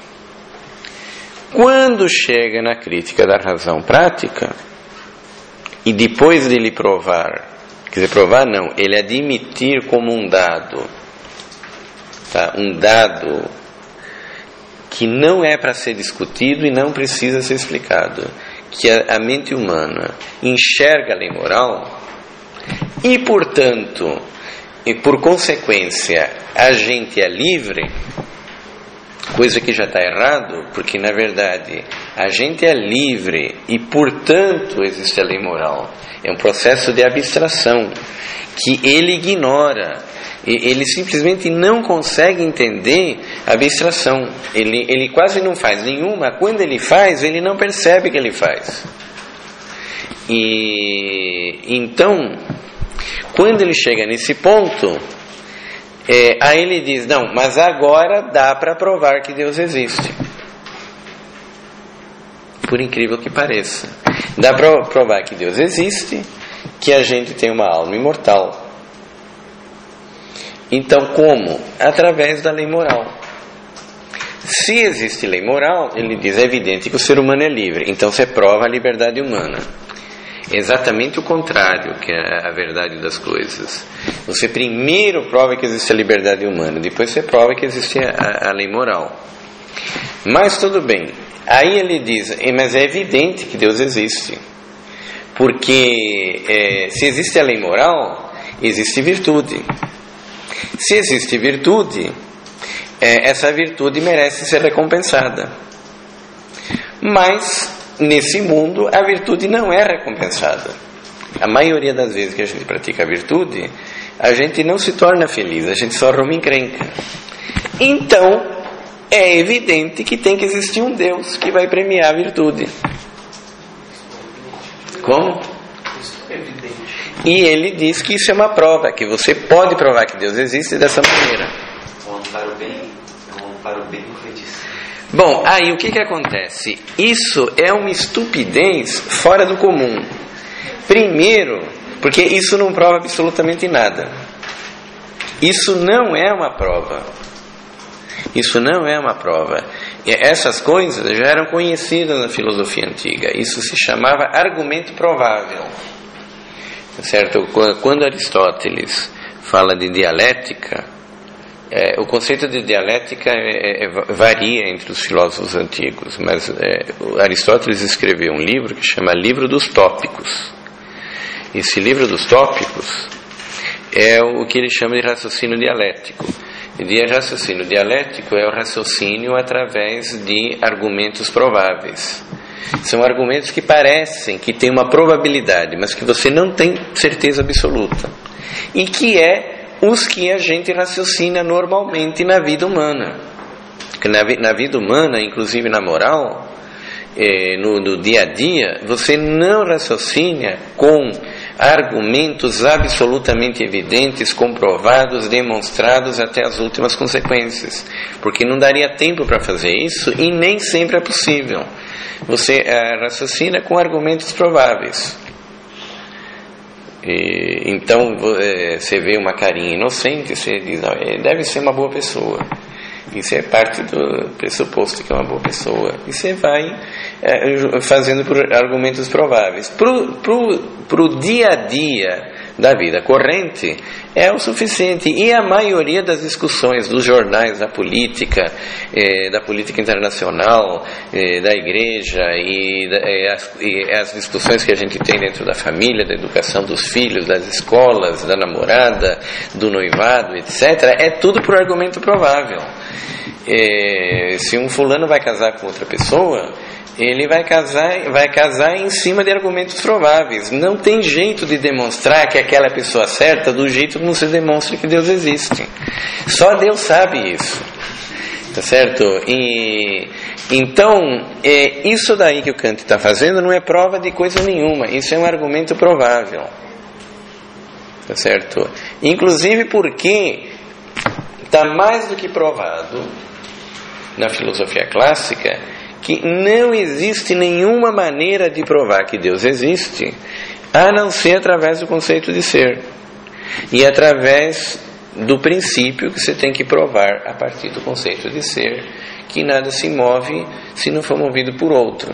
quando chega na crítica da razão prática, e depois dele provar, quer dizer, provar não, ele admitir como um dado, tá? Um dado que não é para ser discutido e não precisa ser explicado, que a, a mente humana enxerga a lei moral e, portanto, e por consequência, a gente é livre, coisa que já está errado, porque na verdade a gente é livre e, portanto, existe a lei moral. É um processo de abstração que ele ignora. Ele simplesmente não consegue entender a abstração. Ele, ele quase não faz nenhuma. Quando ele faz, ele não percebe que ele faz. E então, quando ele chega nesse ponto, é, aí ele diz: não, mas agora dá para provar que Deus existe. Por incrível que pareça, dá para provar que Deus existe, que a gente tem uma alma imortal. Então, como? Através da lei moral. Se existe lei moral, ele diz, é evidente que o ser humano é livre. Então, você prova a liberdade humana. Exatamente o contrário que é a verdade das coisas. Você primeiro prova que existe a liberdade humana, depois você prova que existe a, a lei moral. Mas tudo bem. Aí ele diz, mas é evidente que Deus existe. Porque é, se existe a lei moral, existe virtude. Se existe virtude, é, essa virtude merece ser recompensada. Mas, nesse mundo, a virtude não é recompensada. A maioria das vezes que a gente pratica a virtude, a gente não se torna feliz, a gente só arruma encrenca. Então, é evidente que tem que existir um Deus que vai premiar a virtude. Como? E ele diz que isso é uma prova, que você pode provar que Deus existe dessa maneira. Para o bem, para o bem não foi disso. Bom, aí o que que acontece? Isso é uma estupidez fora do comum. Primeiro, porque isso não prova absolutamente nada. Isso não é uma prova. Isso não é uma prova. E essas coisas já eram conhecidas na filosofia antiga. Isso se chamava argumento provável. Certo? Quando Aristóteles fala de dialética, é, o conceito de dialética é, é, varia entre os filósofos antigos, mas é, Aristóteles escreveu um livro que chama Livro dos Tópicos. Esse livro dos tópicos é o que ele chama de raciocínio dialético. E de raciocínio dialético é o raciocínio através de argumentos prováveis. São argumentos que parecem que têm uma probabilidade, mas que você não tem certeza absoluta. E que é os que a gente raciocina normalmente na vida humana. Na, na vida humana, inclusive na moral, eh, no, no dia a dia, você não raciocina com argumentos absolutamente evidentes, comprovados, demonstrados até as últimas consequências. Porque não daria tempo para fazer isso e nem sempre é possível. Você eh, raciocina com argumentos prováveis. E, então eh, você vê uma carinha inocente, você diz, não, ele deve ser uma boa pessoa. Isso é parte do pressuposto que é uma boa pessoa. E você vai é, fazendo por argumentos prováveis. Para o dia a dia da vida corrente, é o suficiente. E a maioria das discussões dos jornais da política, é, da política internacional, é, da igreja, e, é, as, e as discussões que a gente tem dentro da família, da educação dos filhos, das escolas, da namorada, do noivado, etcétera, é tudo por argumento provável. É, se um fulano vai casar com outra pessoa, ele vai casar, vai casar em cima de argumentos prováveis. Não tem jeito de demonstrar que aquela é a pessoa certa do jeito como se demonstra que Deus existe. Só Deus sabe isso. Tá certo? E, então, é, isso daí que o Kant está fazendo não é prova de coisa nenhuma. Isso é um argumento provável. Tá certo? Inclusive porque está mais do que provado na filosofia clássica que não existe nenhuma maneira de provar que Deus existe a não ser através do conceito de ser e através do princípio que você tem que provar a partir do conceito de ser, que nada se move se não for movido por outro.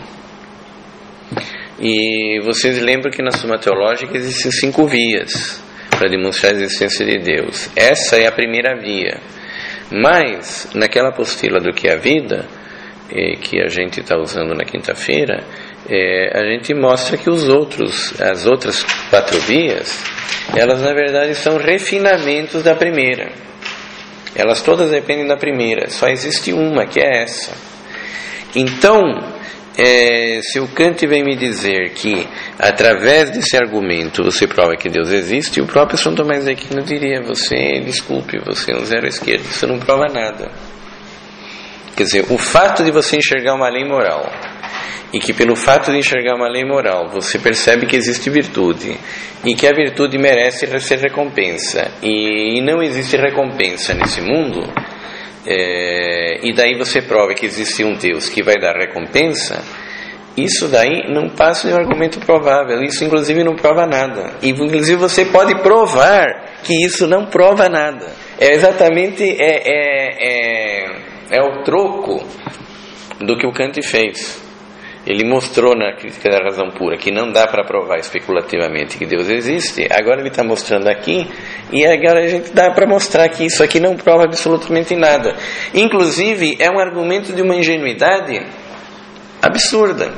E vocês lembram que na Suma Teológica existem cinco vias para demonstrar a existência de Deus. Essa é a primeira via. Mas, naquela apostila do que é a vida, eh, que a gente está usando na quinta-feira, eh, a gente mostra que os outros, as outras quatro vias, elas na verdade são refinamentos da primeira. Elas todas dependem da primeira, só existe uma, que é essa. Então, É, se o Kant vem me dizer que através desse argumento você prova que Deus existe, o próprio São Tomás de Aquino diria, você, desculpe, você é um zero à esquerda, isso não prova nada. Quer dizer, o fato de você enxergar uma lei moral, e que pelo fato de enxergar uma lei moral você percebe que existe virtude, e que a virtude merece ser recompensa, e, e não existe recompensa nesse mundo, É, e daí você prova que existe um Deus que vai dar recompensa, isso daí não passa de um argumento provável. Isso inclusive não prova nada, e inclusive você pode provar que isso não prova nada. É exatamente é, é, é, é o troco do que o Kant fez. Ele mostrou na Crítica da Razão Pura que não dá para provar especulativamente que Deus existe. Agora ele está mostrando aqui, e agora a gente dá para mostrar que isso aqui não prova absolutamente nada. Inclusive, é um argumento de uma ingenuidade absurda.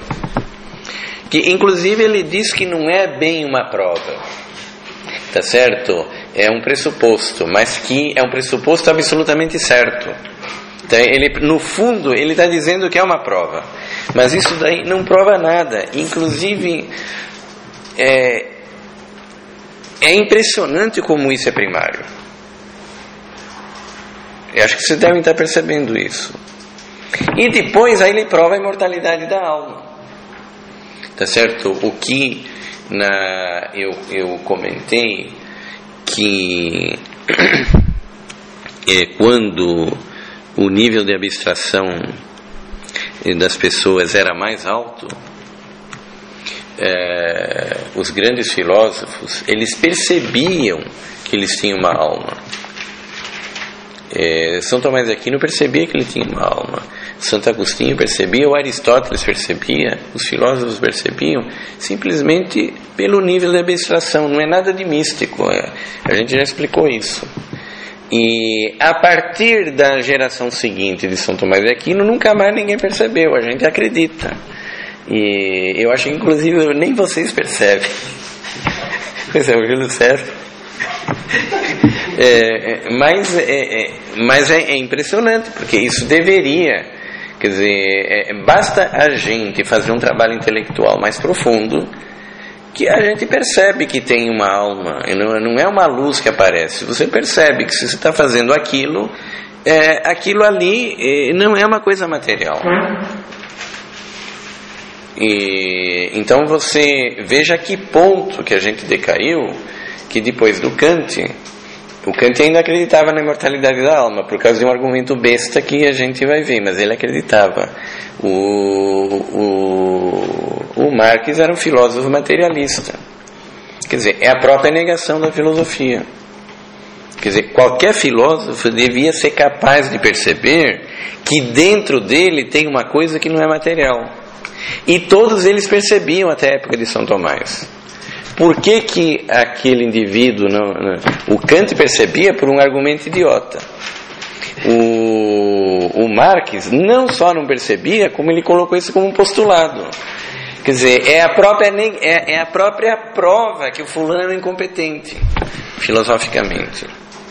Que, inclusive, ele diz que não é bem uma prova. Tá certo? é um pressuposto, mas que é um pressuposto absolutamente certo. Então, ele, no fundo, ele está dizendo que é uma prova, mas isso daí não prova nada. Inclusive, é, é impressionante como isso é primário. Eu acho que vocês devem estar percebendo isso. E depois, aí ele prova a imortalidade da alma. Tá certo? O que na, eu, eu comentei que é, quando o nível de abstração das pessoas era mais alto, é, os grandes filósofos, eles percebiam que eles tinham uma alma. É, São Tomás de Aquino percebia que ele tinha uma alma, Santo Agostinho percebia, o Aristóteles percebia, os filósofos percebiam, simplesmente pelo nível de abstração. Não é nada de místico, é, a gente já explicou isso. E a partir da geração seguinte de São Tomás de Aquino, nunca mais ninguém percebeu, a gente acredita. E eu acho que inclusive nem vocês percebem. Pois é, o Júlio César. É, mas é, é, mas é, é impressionante, porque isso deveria, quer dizer, é, basta a gente fazer um trabalho intelectual mais profundo, que a gente percebe que tem uma alma, não, não é uma luz que aparece. Você percebe que se você está fazendo aquilo, é, aquilo ali é, não é uma coisa material. E, então você veja a que ponto que a gente decaiu, que depois do Kant, o Kant ainda acreditava na imortalidade da alma, por causa de um argumento besta que a gente vai ver, mas ele acreditava. O, o, o Marx era um filósofo materialista. Quer dizer, é a própria negação da filosofia. Quer dizer, qualquer filósofo devia ser capaz de perceber que dentro dele tem uma coisa que não é material. E todos eles percebiam até a época de São Tomás. Por que que aquele indivíduo não, não, o Kant percebia por um argumento idiota. O, o Marx não só não percebia, como ele colocou isso como um postulado. Quer dizer, é a própria, é, é a própria prova que o fulano é incompetente, filosoficamente.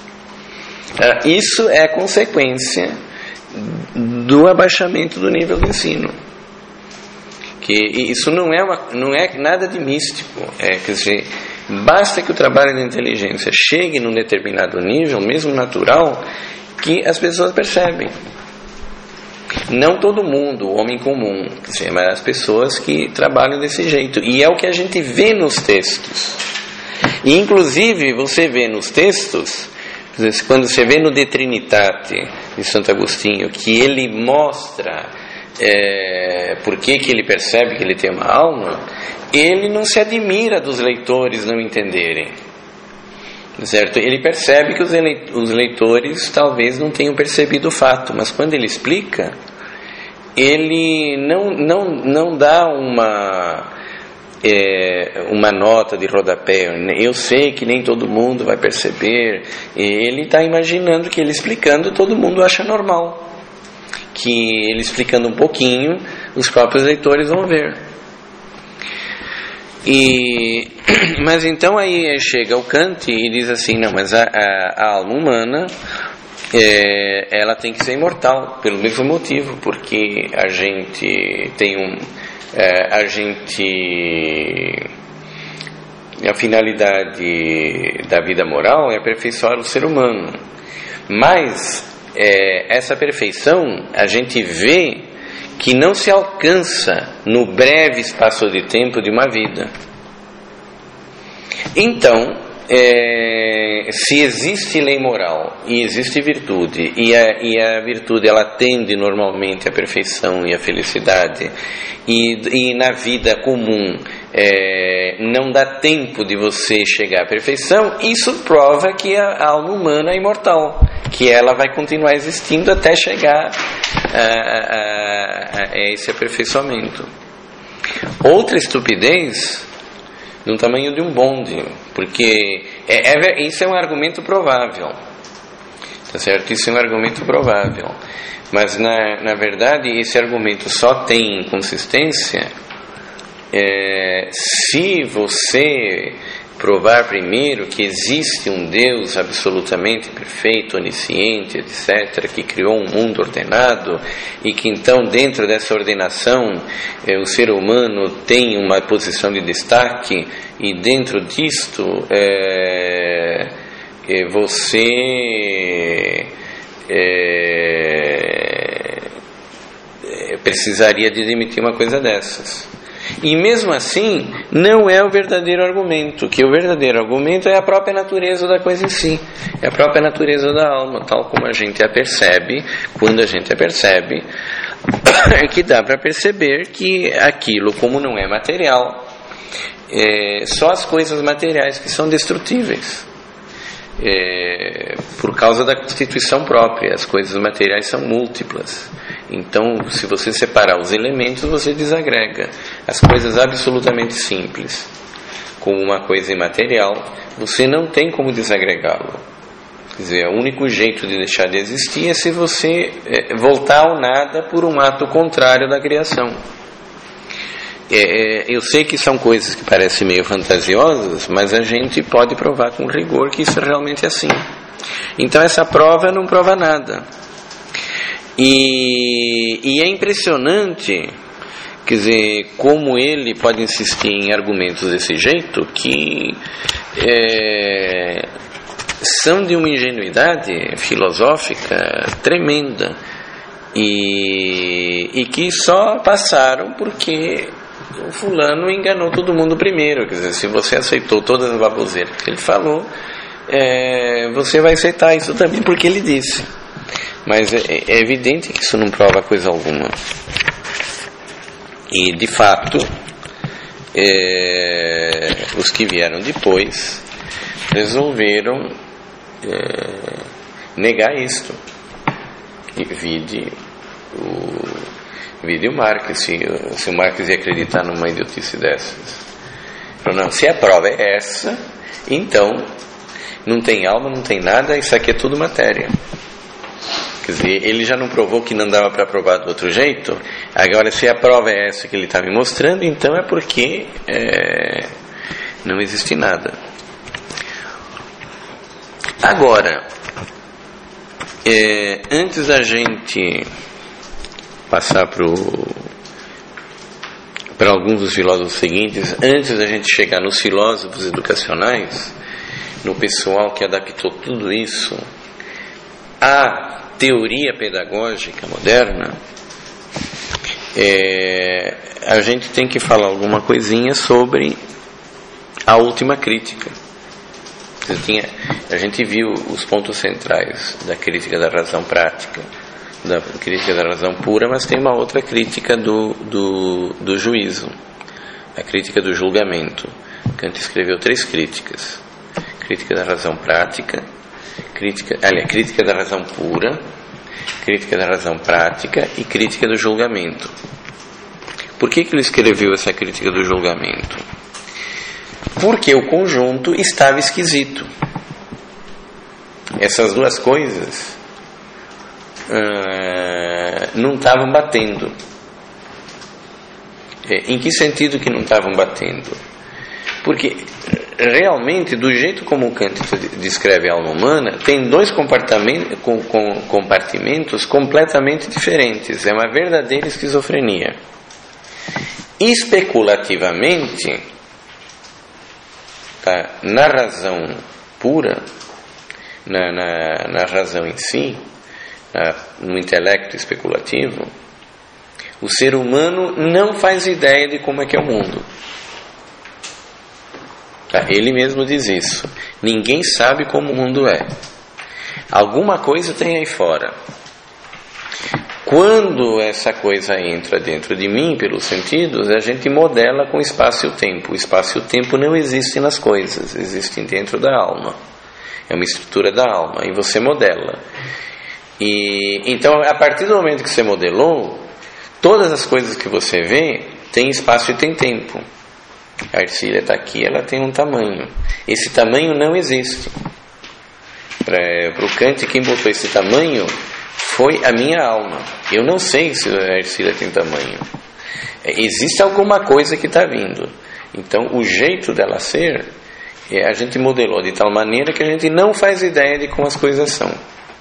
Isso é consequência do abaixamento do nível do ensino. Que isso não é, uma, não é nada de místico. É, quer dizer, basta que o trabalho da inteligência chegue num determinado nível, mesmo natural, que as pessoas percebem. Não todo mundo, o homem comum, quer dizer, mas as pessoas que trabalham desse jeito. E é o que a gente vê nos textos. E inclusive você vê nos textos, quando você vê no De Trinitate de Santo Agostinho, que ele mostra É, por que que ele percebe que ele tem uma alma, ele não se admira dos leitores não entenderem, certo? Ele percebe que os leitores talvez não tenham percebido o fato, mas quando ele explica, ele não, não, não dá uma, é, uma nota de rodapé. Eu sei que nem todo mundo vai perceber. Ele está imaginando que ele explicando, todo mundo acha normal, que ele explicando um pouquinho, os próprios leitores vão ver. E, mas então aí chega o Kant e diz assim, não, mas a, a, a alma humana, é, ela tem que ser imortal, pelo mesmo motivo, porque a gente tem um, é, a gente, a finalidade da vida moral é aperfeiçoar o ser humano, mas É, essa perfeição a gente vê que não se alcança no breve espaço de tempo de uma vida. Então, é, se existe lei moral e existe virtude, e a, e a virtude ela tende normalmente à perfeição e à felicidade, e, e na vida comum é, não dá tempo de você chegar à perfeição, isso prova que a alma humana é imortal, que ela vai continuar existindo até chegar a, a, a esse aperfeiçoamento. Outra estupidez do tamanho de um bonde, porque é, é, isso é um argumento provável, tá certo? Isso é um argumento provável, mas na, na verdade esse argumento só tem consistência é, se você provar primeiro que existe um Deus absolutamente perfeito, onisciente, etcétera, que criou um mundo ordenado e que então dentro dessa ordenação eh, o ser humano tem uma posição de destaque e dentro disto eh, eh, você eh, precisaria de admitir uma coisa dessas. E mesmo assim, não é o verdadeiro argumento, que o verdadeiro argumento é a própria natureza da coisa em si, é a própria natureza da alma, tal como a gente a percebe, quando a gente a percebe, é que dá para perceber que aquilo, como não é material, é só as coisas materiais que são destrutíveis. É, por causa da constituição própria, as coisas materiais são múltiplas. Então, se você separar os elementos, você desagrega. As coisas absolutamente simples, como uma coisa imaterial, você não tem como desagregá-lo. Quer dizer, o único jeito de deixar de existir é se você é, voltar ao nada por um ato contrário da criação. É, eu sei que são coisas que parecem meio fantasiosas, mas a gente pode provar com rigor que isso é realmente assim. Então essa prova não prova nada. E, e é impressionante, quer dizer, como ele pode insistir em argumentos desse jeito, que é, são de uma ingenuidade filosófica tremenda e, e que só passaram porque o fulano enganou todo mundo primeiro. Quer dizer, se você aceitou todas as baboseiras que ele falou, é, você vai aceitar isso também porque ele disse. Mas é, é evidente que isso não prova coisa alguma. E de fato é, os que vieram depois resolveram é, negar isto. E vide o Vide o Marx, se, se o Marx ia acreditar numa idiotice dessas. Falou, não, se a prova é essa, então não tem alma, não tem nada, isso aqui é tudo matéria. Quer dizer, ele já não provou que não dava para provar do outro jeito. Agora, se a prova é essa que ele está me mostrando, então é porque é, não existe nada. Agora, é, antes da gente passar para alguns dos filósofos seguintes, antes da gente chegar nos filósofos educacionais, no pessoal que adaptou tudo isso à teoria pedagógica moderna, é, a gente tem que falar alguma coisinha sobre a última crítica. Tinha, a gente viu os pontos centrais da crítica da razão prática, da crítica da razão pura, mas tem uma outra crítica do, do, do juízo, a crítica do julgamento. Kant escreveu três críticas: crítica da razão prática, crítica, aliás, crítica da razão pura, crítica da razão prática e crítica do julgamento. Por que que ele escreveu essa crítica do julgamento? Porque o conjunto estava esquisito. Essas duas coisas Uh, não estavam batendo. Em que sentido que não estavam batendo? Porque realmente, do jeito como Kant descreve a alma humana, tem dois compartimentos, com, com, compartimentos completamente diferentes. É uma verdadeira esquizofrenia. Especulativamente, tá, na razão pura, na, na, na razão em si, no intelecto especulativo, o ser humano não faz ideia de como é que é o mundo. Ele mesmo diz isso. Ninguém sabe como o mundo é. Alguma coisa tem aí fora. Quando essa coisa entra dentro de mim, pelos sentidos, a gente modela com espaço e o tempo. O espaço e o tempo não existem nas coisas, existem dentro da alma. É uma estrutura da alma, e você modela. E, então, a partir do momento que você modelou, todas as coisas que você vê tem espaço e tem tempo. A ercília está aqui, ela tem um tamanho. Esse tamanho não existe. Para o Kant, quem botou esse tamanho foi a minha alma. Eu não sei se a ercília tem tamanho. Existe alguma coisa que está vindo. Então, o jeito dela ser A gente modelou de tal maneira que a gente não faz ideia de como as coisas são.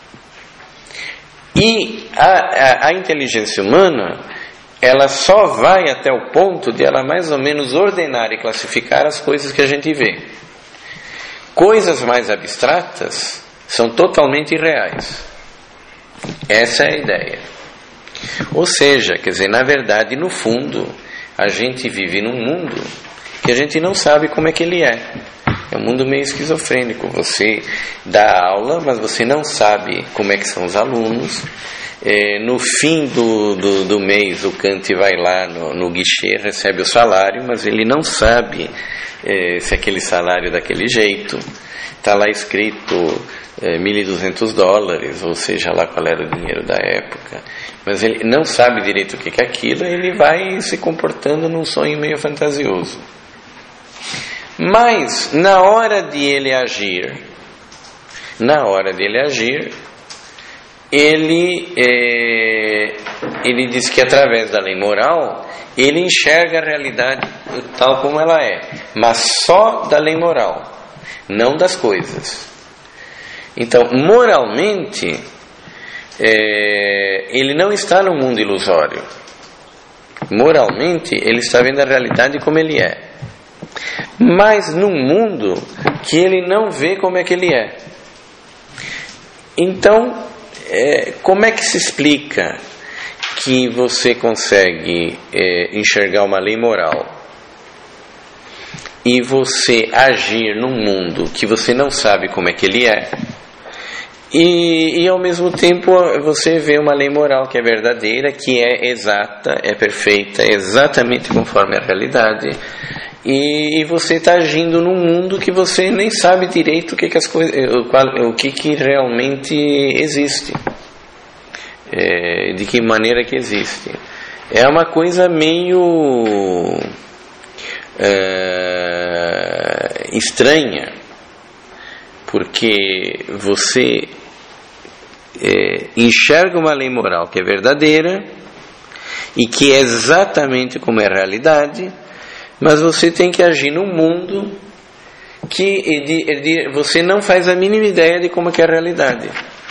E a, a, a inteligência humana, ela só vai até o ponto de ela mais ou menos ordenar e classificar as coisas que a gente vê. Coisas mais abstratas são totalmente irreais. Essa é a ideia. Ou seja, quer dizer, na verdade, no fundo, a gente vive num mundo que a gente não sabe como é que ele é. É um mundo meio esquizofrênico. Você dá aula, mas você não sabe como é que são os alunos. É, no fim do, do, do mês, o Kant vai lá no, no guichê, recebe o salário, mas ele não sabe é, se aquele salário é daquele jeito. Está lá escrito é, mil e duzentos dólares, ou seja lá qual era o dinheiro da época. Mas ele não sabe direito o que é aquilo, ele vai se comportando num sonho meio fantasioso. Mas, na hora de ele agir, na hora de ele agir, ele, é, ele diz que através da lei moral, ele enxerga a realidade tal como ela é, mas só da lei moral, não das coisas. Então, moralmente, é, ele não está no mundo ilusório. Moralmente, ele está vendo a realidade como ele é, mas num mundo que ele não vê como é que ele é. Então, é, como é que se explica que você consegue é, enxergar uma lei moral e você agir num mundo que você não sabe como é que ele é, e, e ao mesmo tempo você vê uma lei moral que é verdadeira, que é exata, é perfeita, é exatamente conforme a realidade, e, e você está agindo num mundo que você nem sabe direito o que, que, as coisas, o, o que, que realmente existe, é, de que maneira que existe. É uma coisa meio é, estranha, porque você é, enxerga uma lei moral que é verdadeira e que é exatamente como é a realidade, mas você tem que agir num mundo que de, de, você não faz a mínima ideia de como é que é a realidade.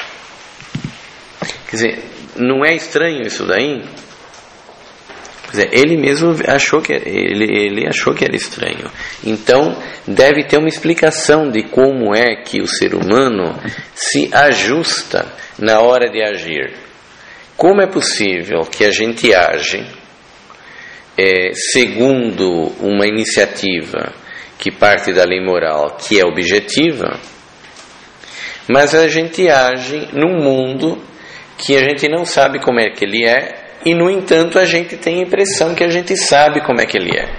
Quer dizer, não é estranho isso daí? Quer dizer, ele mesmo achou que era, ele, ele achou que era estranho. Então, deve ter uma explicação de como é que o ser humano se ajusta na hora de agir. Como é possível que a gente age é, segundo uma iniciativa que parte da lei moral, que é objetiva, mas a gente age num mundo que a gente não sabe como é que ele é, e no entanto a gente tem a impressão que a gente sabe como é que ele é.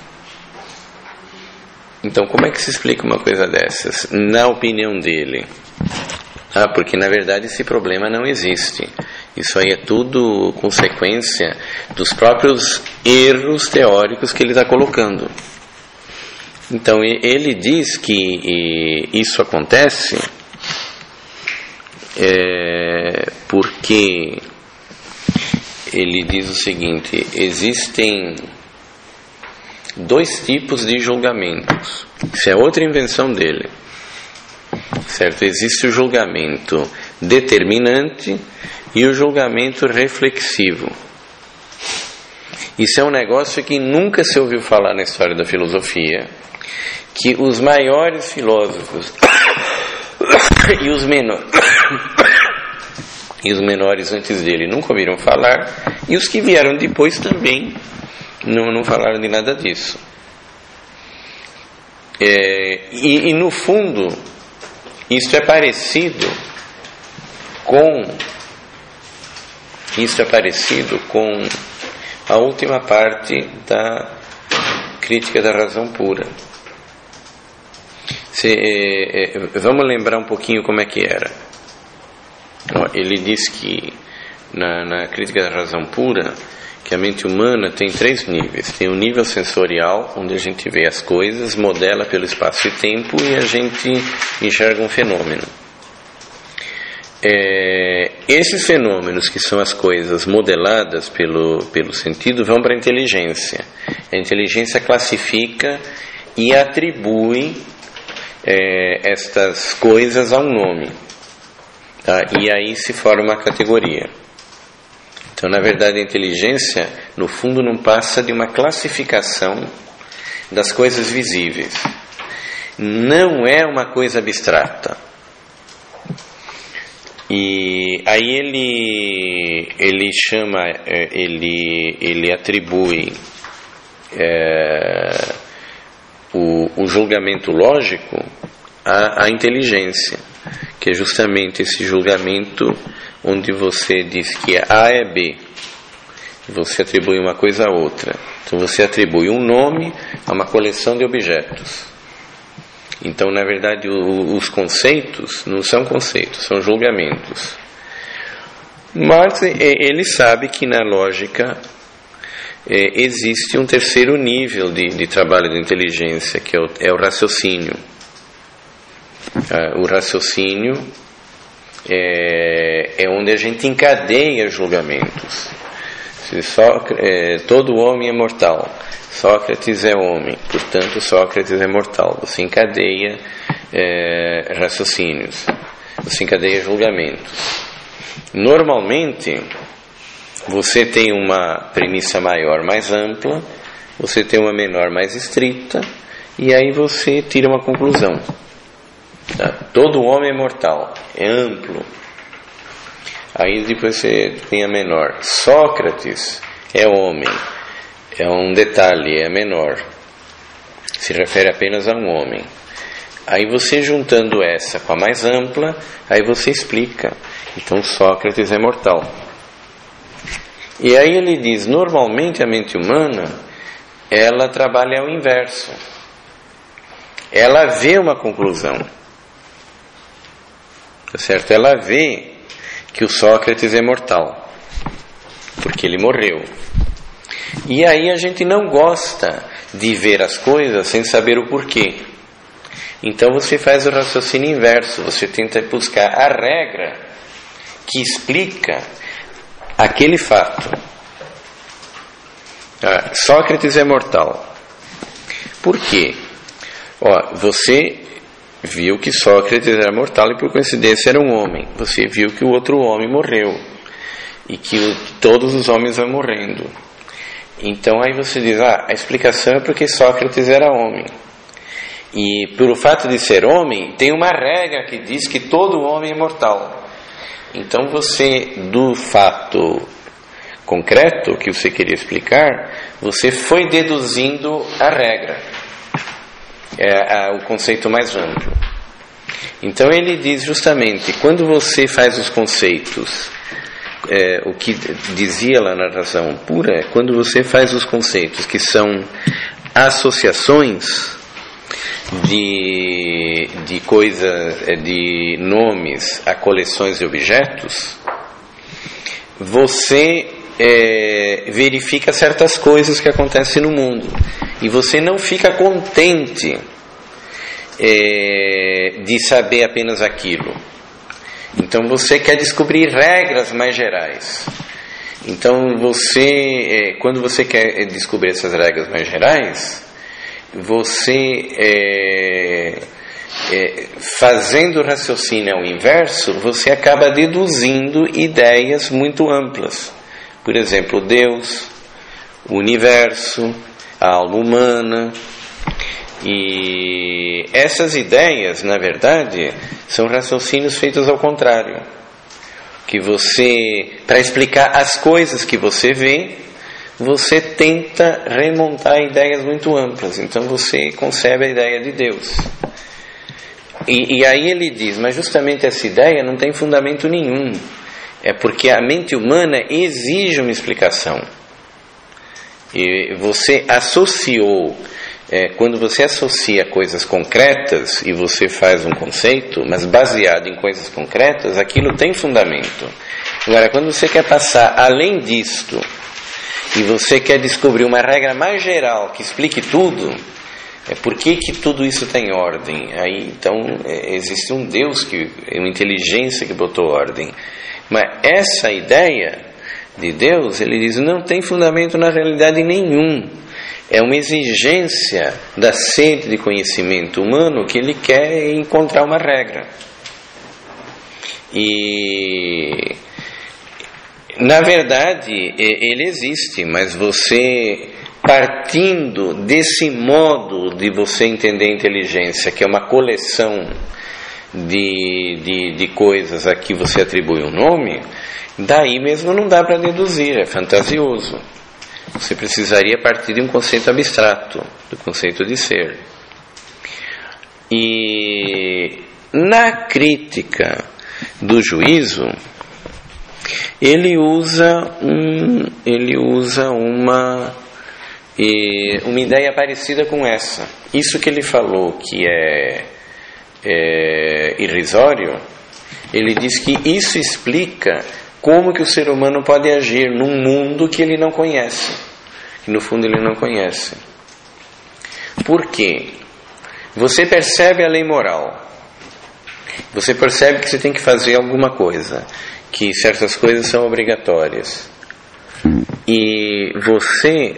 Então, como é que se explica uma coisa dessas, na opinião dele? Ah, porque na verdade esse problema não existe. Isso aí é tudo consequência dos próprios erros teóricos que ele está colocando. Então ele diz que isso acontece é, porque ele diz o seguinte: existem dois tipos de julgamentos. Isso é outra invenção dele, certo? Existe o julgamento determinante e o julgamento reflexivo. Isso é um negócio que nunca se ouviu falar na história da filosofia, que os maiores filósofos e os menores e os menores antes dele nunca ouviram falar, e os que vieram depois também não, não falaram de nada disso. É, e, e no fundo isso é parecido com isso é parecido com a última parte da Crítica da Razão Pura. Se, é, é, vamos lembrar um pouquinho como é que era. Ele diz que na, na Crítica da Razão Pura que a mente humana tem três níveis. Tem o nível sensorial, onde a gente vê as coisas, modela pelo espaço e tempo e a gente enxerga um fenômeno. É, esses fenômenos, que são as coisas modeladas pelo, pelo sentido, vão para a inteligência. A inteligência classifica e atribui é, estas coisas a um nome, tá? E aí se forma uma categoria. Então, na verdade, a inteligência, no fundo, não passa de uma classificação das coisas visíveis. Não é uma coisa abstrata. E aí ele, ele chama, ele, ele atribui é, o, o julgamento lógico à, à inteligência, que é justamente esse julgamento onde você diz que A é B, você atribui uma coisa a outra. Então você atribui um nome a uma coleção de objetos. Então, na verdade, o, os conceitos não são conceitos, são julgamentos. Mas ele sabe que na lógica é, existe um terceiro nível de, de trabalho de inteligência, que é o, é o raciocínio. Ah, o raciocínio é, é onde a gente encadeia julgamentos. Se Sócrates, é, todo homem é mortal. Sócrates é homem, portanto Sócrates é mortal. Você encadeia é, raciocínios, você encadeia julgamentos. Normalmente, você tem uma premissa maior, mais ampla, você tem uma menor, mais estrita, e aí você tira uma conclusão. Tá? Todo homem é mortal, é amplo. Aí depois você tem a menor. Sócrates é homem. É um detalhe, é menor. Se refere apenas a um homem. Aí você juntando essa com a mais ampla, aí você explica. Então Sócrates é mortal. E aí ele diz, normalmente a mente humana, ela trabalha ao inverso. Ela vê uma conclusão. Tá certo? Ela vê que o Sócrates é mortal, porque ele morreu. E aí a gente não gosta de ver as coisas sem saber o porquê. Então você faz o raciocínio inverso, você tenta buscar a regra que explica aquele fato. Ah, Sócrates é mortal. Por quê? Ó, você viu que Sócrates era mortal e por coincidência era um homem. Você viu que o outro homem morreu e que o, todos os homens vão morrendo. Então aí você diz, ah, a explicação é porque Sócrates era homem. E pelo fato de ser homem, tem uma regra que diz que todo homem é mortal. Então você, do fato concreto que você queria explicar, você foi deduzindo a regra, é, a, o conceito mais amplo. Então ele diz justamente, quando você faz os conceitos, é, o que dizia lá na razão pura, é quando você faz os conceitos que são associações de, de coisas, de nomes a coleções de objetos, você é, verifica certas coisas que acontecem no mundo e você não fica contente é, de saber apenas aquilo. Então você quer descobrir regras mais gerais. Então você, é, quando você quer descobrir essas regras mais gerais, você é, é, fazendo o raciocínio ao inverso, você acaba deduzindo ideias muito amplas. Por exemplo, Deus, o universo, a alma humana. E essas ideias, na verdade, são raciocínios feitos ao contrário. Que você, para explicar as coisas que você vê, você tenta remontar ideias muito amplas. Então você concebe a ideia de Deus. E, e aí ele diz, mas justamente essa ideia não tem fundamento nenhum. É porque a mente humana exige uma explicação. E você associou, é, quando você associa coisas concretas e você faz um conceito, mas baseado em coisas concretas, aquilo tem fundamento. Agora, quando você quer passar além disto, e você quer descobrir uma regra mais geral que explique tudo, é por que que tudo isso tem ordem? Aí, então, é, existe um Deus, que, uma inteligência que botou ordem. Mas essa ideia de Deus, ele diz, não tem fundamento na realidade nenhum. É uma exigência da sede de conhecimento humano que ele quer encontrar uma regra. E, na verdade, ele existe, mas você, partindo desse modo de você entender a inteligência, que é uma coleção de, de, de coisas a que você atribui um nome, daí mesmo não dá para deduzir, é fantasioso. Você precisaria partir de um conceito abstrato, do conceito de ser. E na crítica do juízo, ele usa, um, ele usa uma, uma ideia parecida com essa. Isso que ele falou que é, é irrisório, ele diz que isso explica como que o ser humano pode agir num mundo que ele não conhece, que no fundo ele não conhece. Por quê? Você percebe a lei moral, você percebe que você tem que fazer alguma coisa, que certas coisas são obrigatórias, e você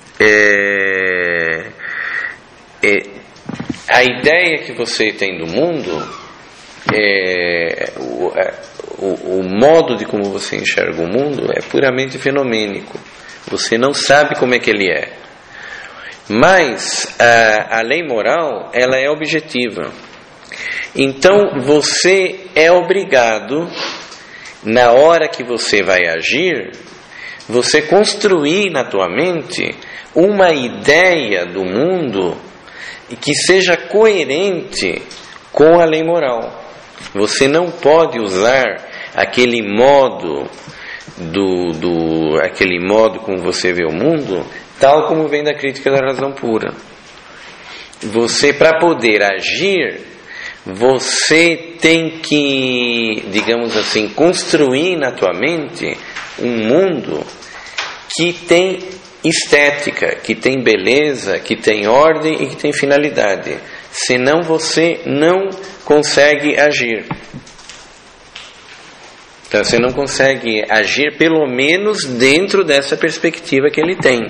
é, é, a ideia que você tem do mundo é, o, o, o modo de como você enxerga o mundo é puramente fenomênico. Você não sabe como é que ele é. Mas a, a lei moral, ela é objetiva. Então você é obrigado, na hora que você vai agir, você construir na tua mente uma ideia do mundo que seja coerente com a lei moral. Você não pode usar aquele modo do, do aquele modo como você vê o mundo, tal como vem da crítica da razão pura. Você, para poder agir, você tem que, digamos assim, construir na tua mente um mundo que tem estética, que tem beleza, que tem ordem e que tem finalidade. Senão você não consegue agir. Então você não consegue agir, pelo menos dentro dessa perspectiva que ele tem.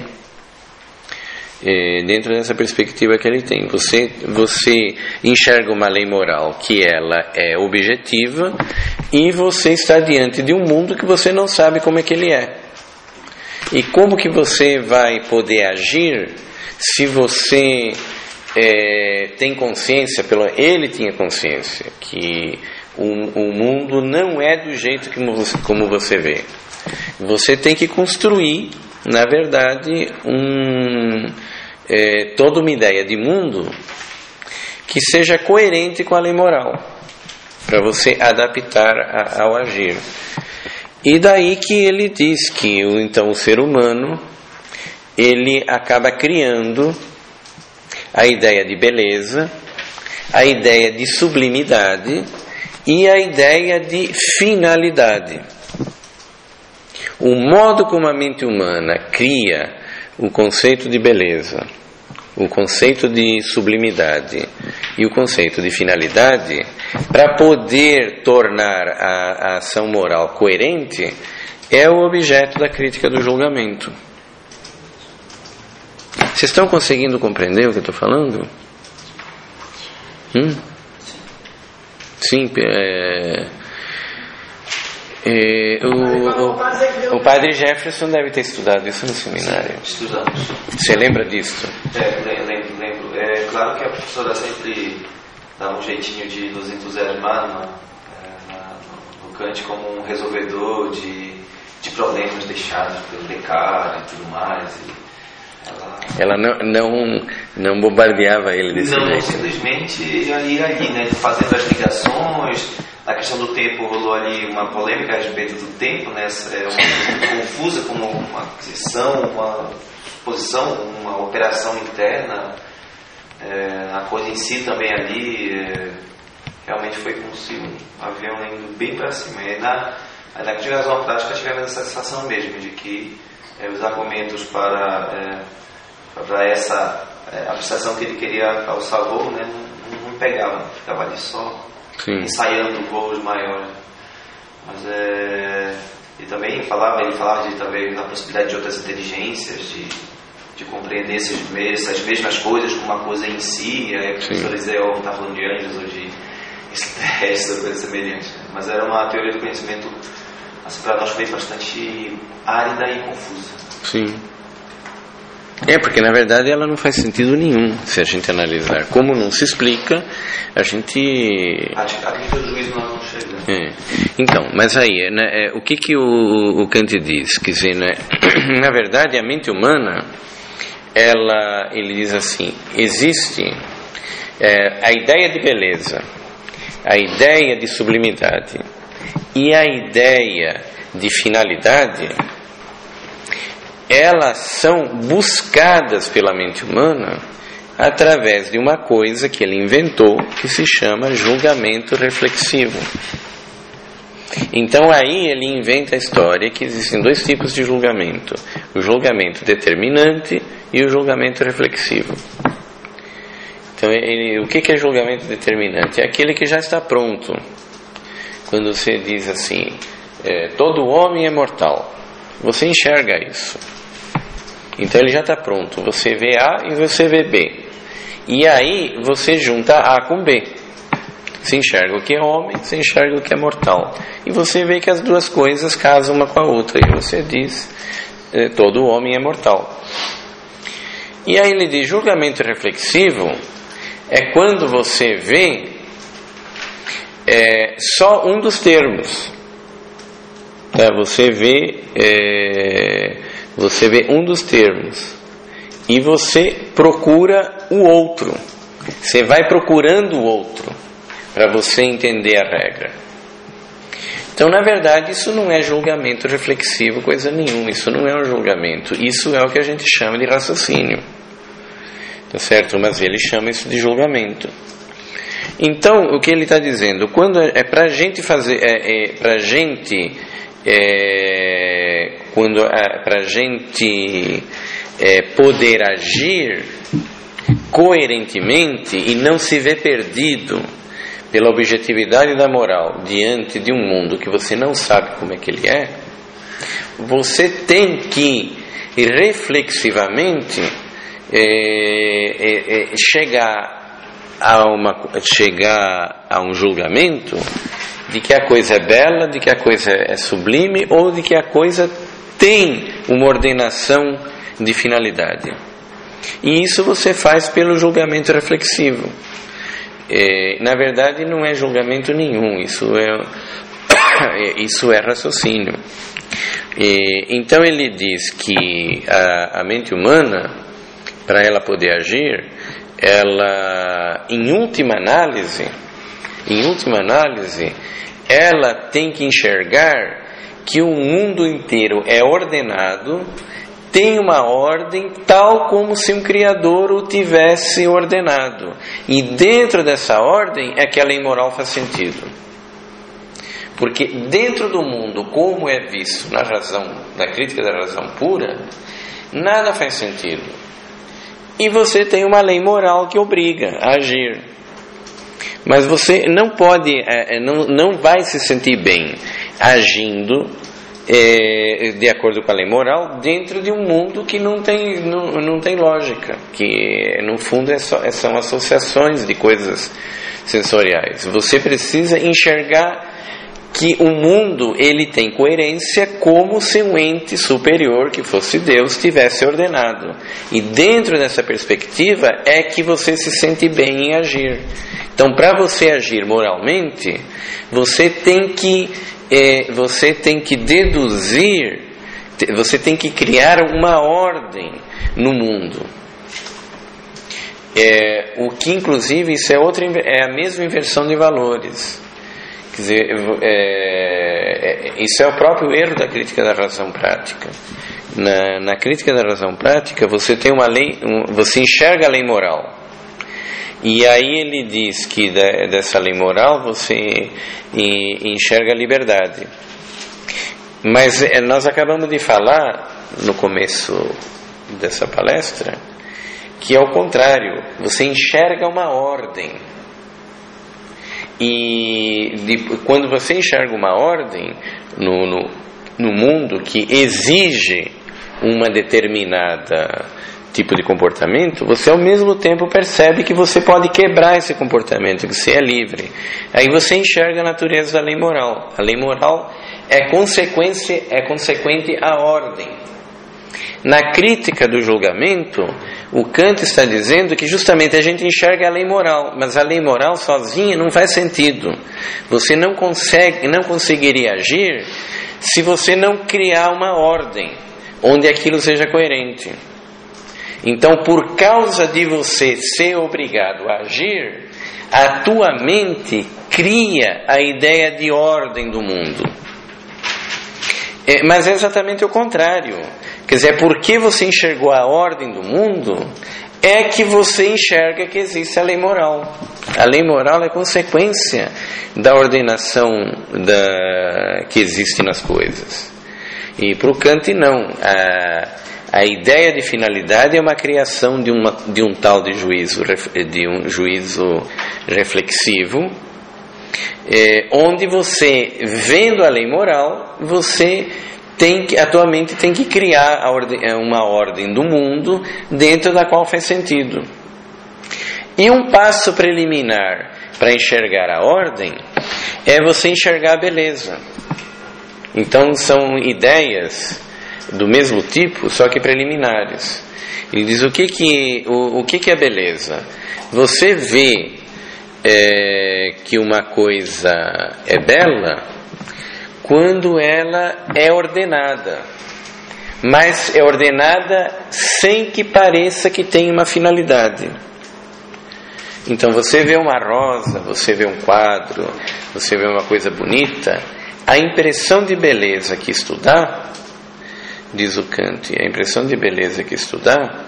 É, dentro dessa perspectiva que ele tem. Você, você enxerga uma lei moral que ela é objetiva e você está diante de um mundo que você não sabe como é que ele é. E como que você vai poder agir se você é, tem consciência, pelo, ele tinha consciência que o, o mundo não é do jeito que você, como você vê. Você tem que construir, na verdade, um, é, toda uma ideia de mundo que seja coerente com a lei moral, para você adaptar a, ao agir. E daí que ele diz que então o ser humano, ele acaba criando a ideia de beleza, a ideia de sublimidade e a ideia de finalidade. O modo como a mente humana cria o conceito de beleza, o conceito de sublimidade e o conceito de finalidade, para poder tornar a, a ação moral coerente, é o objeto da crítica do julgamento. Vocês estão conseguindo compreender o que eu estou falando? Hum? Sim, é... É, o, o, o padre Jefferson deve ter estudado isso no seminário. Sim, estudamos. Você lembra disso? É, lembro, lembro. É claro que a professora sempre dá um jeitinho de nos entusiasmar no, no, no Kant como um resolvedor de, de problemas deixados pelo Descartes e tudo mais. E ela, ela não, não, não bombardeava ele desse não, jeito. Não, simplesmente ali, ali, né, fazendo as ligações. Na questão do tempo rolou ali uma polêmica a respeito do tempo, né? É uma, confusa como uma aquisição, uma posição, uma operação interna. É, a coisa em si também ali é, realmente foi como se um avião indo bem para cima. E na, na razão prática tivemos essa sensação mesmo de que é, os argumentos para, é, para essa é, abstração que ele queria ao sabor, né, não, não pegavam, ficava ali só. Sim. Ensaiando voos maiores. Mas é... E também falava, ele falava de, talvez, da possibilidade de outras inteligências, de de compreender esses, essas mesmas coisas como uma coisa em si. Aí o professor Israel está falando de anjos ou de extraterrestres ou coisa semelhante. Mas era uma teoria do conhecimento, assim, para nós foi bastante árida e confusa. Sim. É, porque na verdade ela não faz sentido nenhum se a gente analisar. Como não se explica, a gente... A crítica do juízo não chega. É. Então, mas aí, né, é, o que, que o, o Kant diz? Quer dizer, né, na verdade a mente humana, ela, ele diz assim, existe é, a ideia de beleza, a ideia de sublimidade e a ideia de finalidade, elas são buscadas pela mente humana através de uma coisa que ele inventou, que se chama julgamento reflexivo. Então aí ele inventa a história que existem dois tipos de julgamento: o julgamento determinante e o julgamento reflexivo. Então ele, o que é julgamento determinante? É aquele que já está pronto. Quando você diz assim, é, todo homem é mortal, você enxerga isso. Então ele já está pronto. Você vê A e você vê B. E aí você junta A com B. Você enxerga o que é homem, você enxerga o que é mortal. E você vê que as duas coisas casam uma com a outra. E você diz, eh, todo homem é mortal. E aí ele diz, julgamento reflexivo é quando você vê é, só um dos termos. É, você vê... É, Você vê um dos termos e você procura o outro. Você vai procurando o outro para você entender a regra. Então, na verdade, isso não é julgamento reflexivo, coisa nenhuma. Isso não é um julgamento. Isso é o que a gente chama de raciocínio. Tá certo? Mas ele chama isso de julgamento. Então, o que ele está dizendo? Quando é para a gente fazer, é, é para a gente É, quando é, para a gente é, poder agir coerentemente e não se ver perdido pela objetividade da moral diante de um mundo que você não sabe como é que ele é, você tem que reflexivamente é, é, é, chegar a uma, chegar a um julgamento de que a coisa é bela, de que a coisa é sublime, ou de que a coisa tem uma ordenação de finalidade. E isso você faz pelo julgamento reflexivo. É, na verdade não é julgamento nenhum, isso é, isso é raciocínio. E, então ele diz que a, a mente humana, para ela poder agir, ela, em última análise, em última análise, ela tem que enxergar que o mundo inteiro é ordenado, tem uma ordem tal como se um Criador o tivesse ordenado. E dentro dessa ordem é que a lei moral faz sentido. Porque dentro do mundo, como é visto na razão, na crítica da razão pura, nada faz sentido. E você tem uma lei moral que obriga a agir. Mas você não pode, não, não vai se sentir bem agindo é, de acordo com a lei moral dentro de um mundo que não tem, não, não tem lógica, que no fundo é só, são associações de coisas sensoriais. Você precisa enxergar que o mundo ele tem coerência como se um ente superior, que fosse Deus, tivesse ordenado. E dentro dessa perspectiva é que você se sente bem em agir. Então, para você agir moralmente, você tem que, é, você tem que deduzir, você tem que criar uma ordem no mundo. É, o que, inclusive, isso é, outra, é a mesma inversão de valores. Quer dizer, é, é, isso é o próprio erro da crítica da razão prática. Na, na crítica da razão prática, você tem uma lei, um, você enxerga a lei moral. E aí ele diz que de, dessa lei moral você enxerga a liberdade. Mas é, nós acabamos de falar no começo dessa palestra que é o contrário. Você enxerga uma ordem. E de, quando você enxerga uma ordem no, no, no mundo que exige uma determinada tipo de comportamento, você ao mesmo tempo percebe que você pode quebrar esse comportamento, que você é livre. Aí você enxerga a natureza da lei moral. A lei moral é consequência, é consequente à ordem. Na crítica do julgamento, o Kant está dizendo que justamente a gente enxerga a lei moral, mas a lei moral sozinha não faz sentido. Você não consegue, não conseguiria agir se você não criar uma ordem onde aquilo seja coerente. Então, por causa de você ser obrigado a agir, a tua mente cria a ideia de ordem do mundo. É, mas é exatamente o contrário. Quer dizer, porque você enxergou a ordem do mundo, é que você enxerga que existe a lei moral. A lei moral é consequência da ordenação da, que existe nas coisas. E para o Kant não. A, a ideia de finalidade é uma criação de, uma, de um tal de juízo, de um juízo reflexivo, é, onde você, vendo a lei moral, você tem que, a tua mente tem que criar a ordem, uma ordem do mundo dentro da qual faz sentido. E um passo preliminar para enxergar a ordem é você enxergar a beleza. Então são ideias do mesmo tipo, só que preliminares. Ele diz o que que, o, o que, que é beleza? Você vê é, que uma coisa é bela quando ela é ordenada, mas é ordenada sem que pareça que tem uma finalidade. Então você vê uma rosa, você vê um quadro, você vê uma coisa bonita, a impressão de beleza que isto dá, diz o Kant, a impressão de beleza que isto dá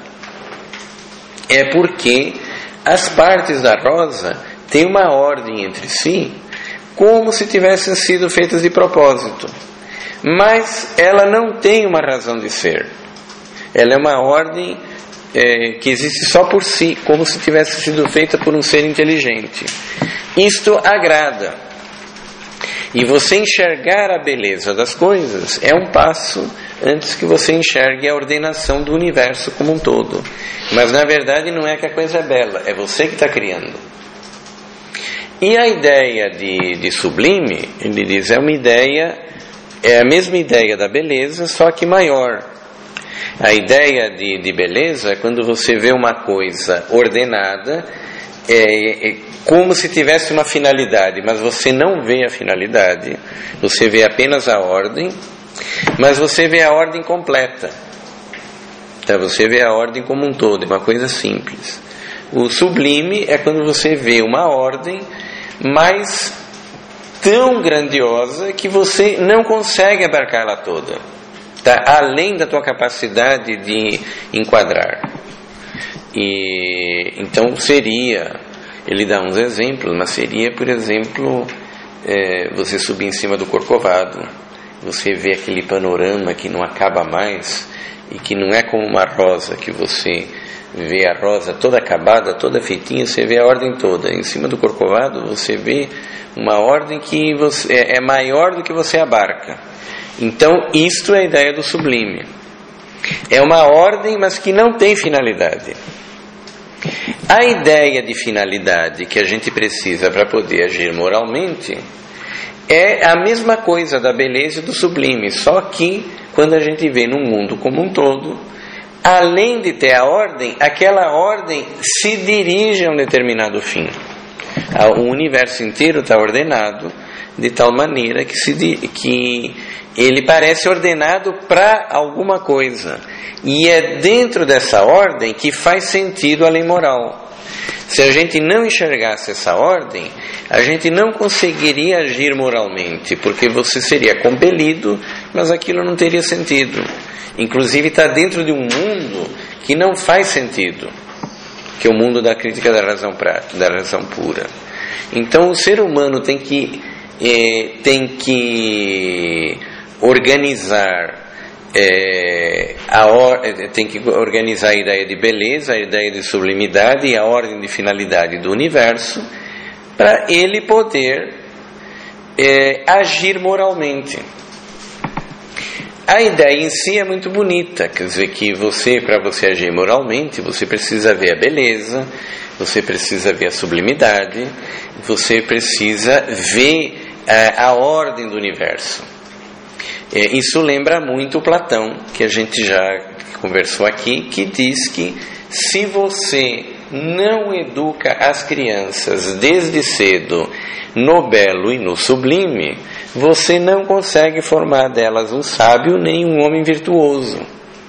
é porque as partes da rosa têm uma ordem entre si, como se tivessem sido feitas de propósito. Mas ela não tem uma razão de ser. Ela é uma ordem é, que existe só por si, como se tivesse sido feita por um ser inteligente. Isto agrada. E você enxergar a beleza das coisas é um passo antes que você enxergue a ordenação do universo como um todo. Mas na verdade não é que a coisa é bela, é você que está criando. E a ideia de, de sublime, ele diz, é uma ideia, é a mesma ideia da beleza, só que maior. A ideia de, de beleza é quando você vê uma coisa ordenada, é, é como se tivesse uma finalidade, mas você não vê a finalidade, você vê apenas a ordem, mas você vê a ordem completa. Então, você vê a ordem como um todo, é uma coisa simples. O sublime é quando você vê uma ordem, mas tão grandiosa que você não consegue abarcá-la toda. Está além da tua capacidade de enquadrar. E então seria, ele dá uns exemplos, mas seria, por exemplo, é, você subir em cima do Corcovado, você vê aquele panorama que não acaba mais e que não é como uma rosa, que você vê a rosa toda acabada, toda feitinha, você vê a ordem toda. Em cima do Corcovado você vê uma ordem que você, é, é maior do que você abarca. Então isto é a ideia do sublime. É uma ordem, mas que não tem finalidade. A ideia de finalidade que a gente precisa para poder agir moralmente é a mesma coisa da beleza e do sublime, só que quando a gente vê no mundo como um todo, além de ter a ordem, aquela ordem se dirige a um determinado fim. O universo inteiro está ordenado de tal maneira que, se, que ele parece ordenado para alguma coisa. E é dentro dessa ordem que faz sentido a lei moral. Se a gente não enxergasse essa ordem, a gente não conseguiria agir moralmente, porque você seria compelido, mas aquilo não teria sentido. Inclusive está dentro de um mundo que não faz sentido, que é o mundo da crítica da razão prática, da razão pura. Então o ser humano tem que, eh, tem que organizar É, a or, tem que organizar a ideia de beleza, a ideia de sublimidade e a ordem de finalidade do universo para ele poder é, agir moralmente. a ideia em si é muito bonita, quer dizer que você, para você agir moralmente, você precisa ver a beleza, você precisa ver a sublimidade, você precisa ver a, a ordem do universo. É, isso lembra muito Platão, que a gente já conversou aqui, que diz que se você não educa as crianças desde cedo no belo e no sublime, você não consegue formar delas um sábio nem um homem virtuoso.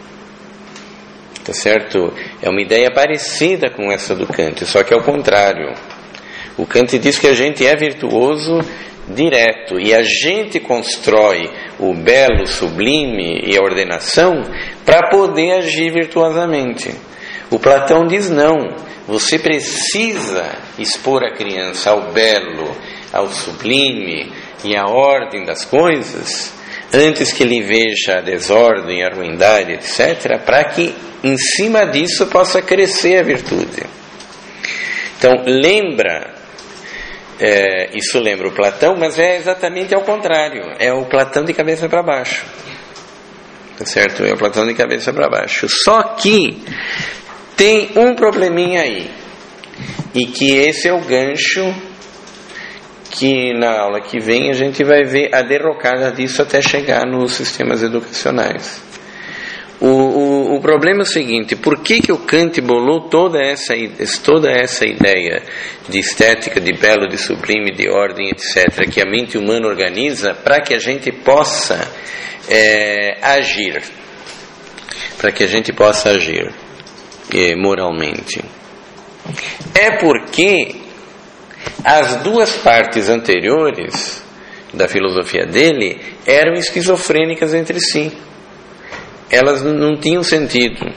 Tá certo? É uma ideia parecida com essa do Kant, só que é o contrário. O Kant diz que a gente é virtuoso direto, e a gente constrói o belo, sublime e a ordenação para poder agir virtuosamente. O Platão diz não, você precisa expor a criança ao belo, ao sublime e à ordem das coisas, antes que ele veja a desordem, a ruindade, etcétera, para que em cima disso possa crescer a virtude. Então lembra, é, isso lembra o Platão, mas é exatamente ao contrário, é o Platão de cabeça para baixo, tá certo? É o Platão de cabeça para baixo, só que tem um probleminha aí, e que esse é o gancho que na aula que vem a gente vai ver a derrocada disso até chegar nos sistemas educacionais. O, o, o problema é o seguinte: por que, que o Kant bolou toda essa, toda essa ideia de estética, de belo, de sublime, de ordem, etcétera, que a mente humana organiza para que a gente possa é, agir, para que a gente possa agir é, moralmente? É porque as duas partes anteriores da filosofia dele eram esquizofrênicas entre si. Elas não tinham sentido.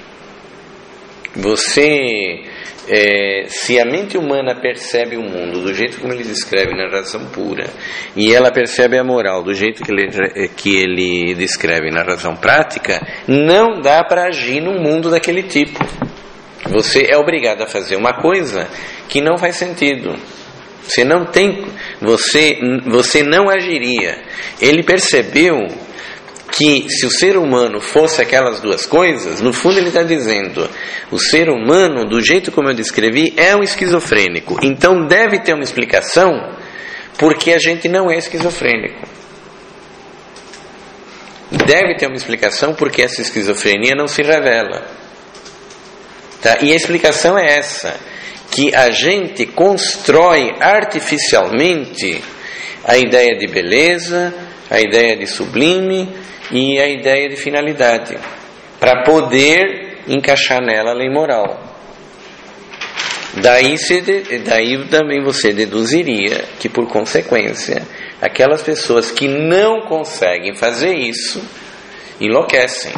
Você, é, se a mente humana percebe o mundo do jeito como ele descreve na razão pura, e ela percebe a moral do jeito que ele, que ele descreve na razão prática, não dá para agir num mundo daquele tipo. Você é obrigado a fazer uma coisa que não faz sentido. Você não tem, você, você não agiria. Ele percebeu que se o ser humano fosse aquelas duas coisas, no fundo ele está dizendo, o ser humano, do jeito como eu descrevi, é um esquizofrênico. Então deve ter uma explicação porque a gente não é esquizofrênico. Deve ter uma explicação porque essa esquizofrenia não se revela. Tá? E a explicação é essa, que a gente constrói artificialmente a ideia de beleza, a ideia de sublime e a ideia de finalidade, para poder encaixar nela a lei moral. Daí, se, daí também você deduziria que, por consequência, aquelas pessoas que não conseguem fazer isso enlouquecem.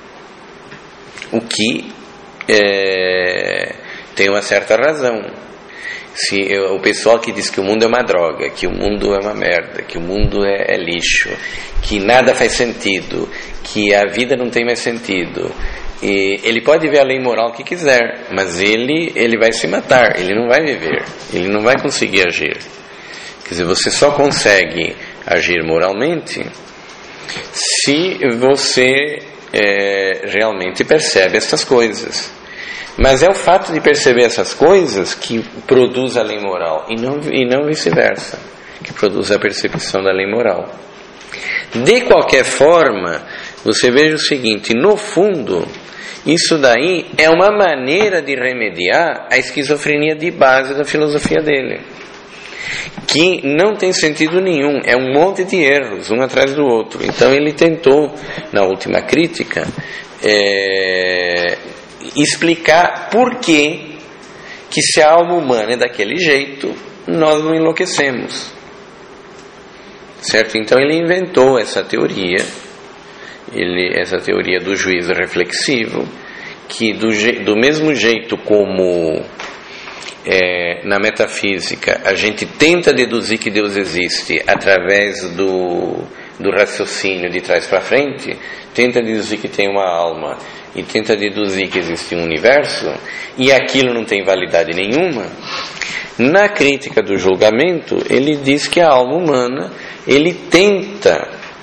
O que é, tem uma certa razão. Se eu, o pessoal que diz que o mundo é uma droga, que o mundo é uma merda, que o mundo é, é lixo, que nada faz sentido, que a vida não tem mais sentido, e ele pode ver a lei moral que quiser, mas ele, ele vai se matar, ele não vai viver, ele não vai conseguir agir. Quer dizer, você só consegue agir moralmente se você é, realmente percebe essas coisas. Mas é o fato de perceber essas coisas que produz a lei moral, e não, e não vice-versa, que produz a percepção da lei moral. De qualquer forma, você veja o seguinte: no fundo, isso daí é uma maneira de remediar a esquizofrenia de base da filosofia dele, que não tem sentido nenhum, é um monte de erros, um atrás do outro. Então ele tentou, na última crítica, é, explicar por que que se a alma humana é daquele jeito, nós não enlouquecemos, certo? Então ele inventou essa teoria, ele, essa teoria do juízo reflexivo, que do, je, do mesmo jeito como é, na metafísica a gente tenta deduzir que Deus existe através do, do raciocínio de trás para frente, tenta deduzir que tem uma alma e tenta deduzir que existe um universo, e aquilo não tem validade nenhuma. Na crítica do julgamento, ele diz que a alma humana, ele tenta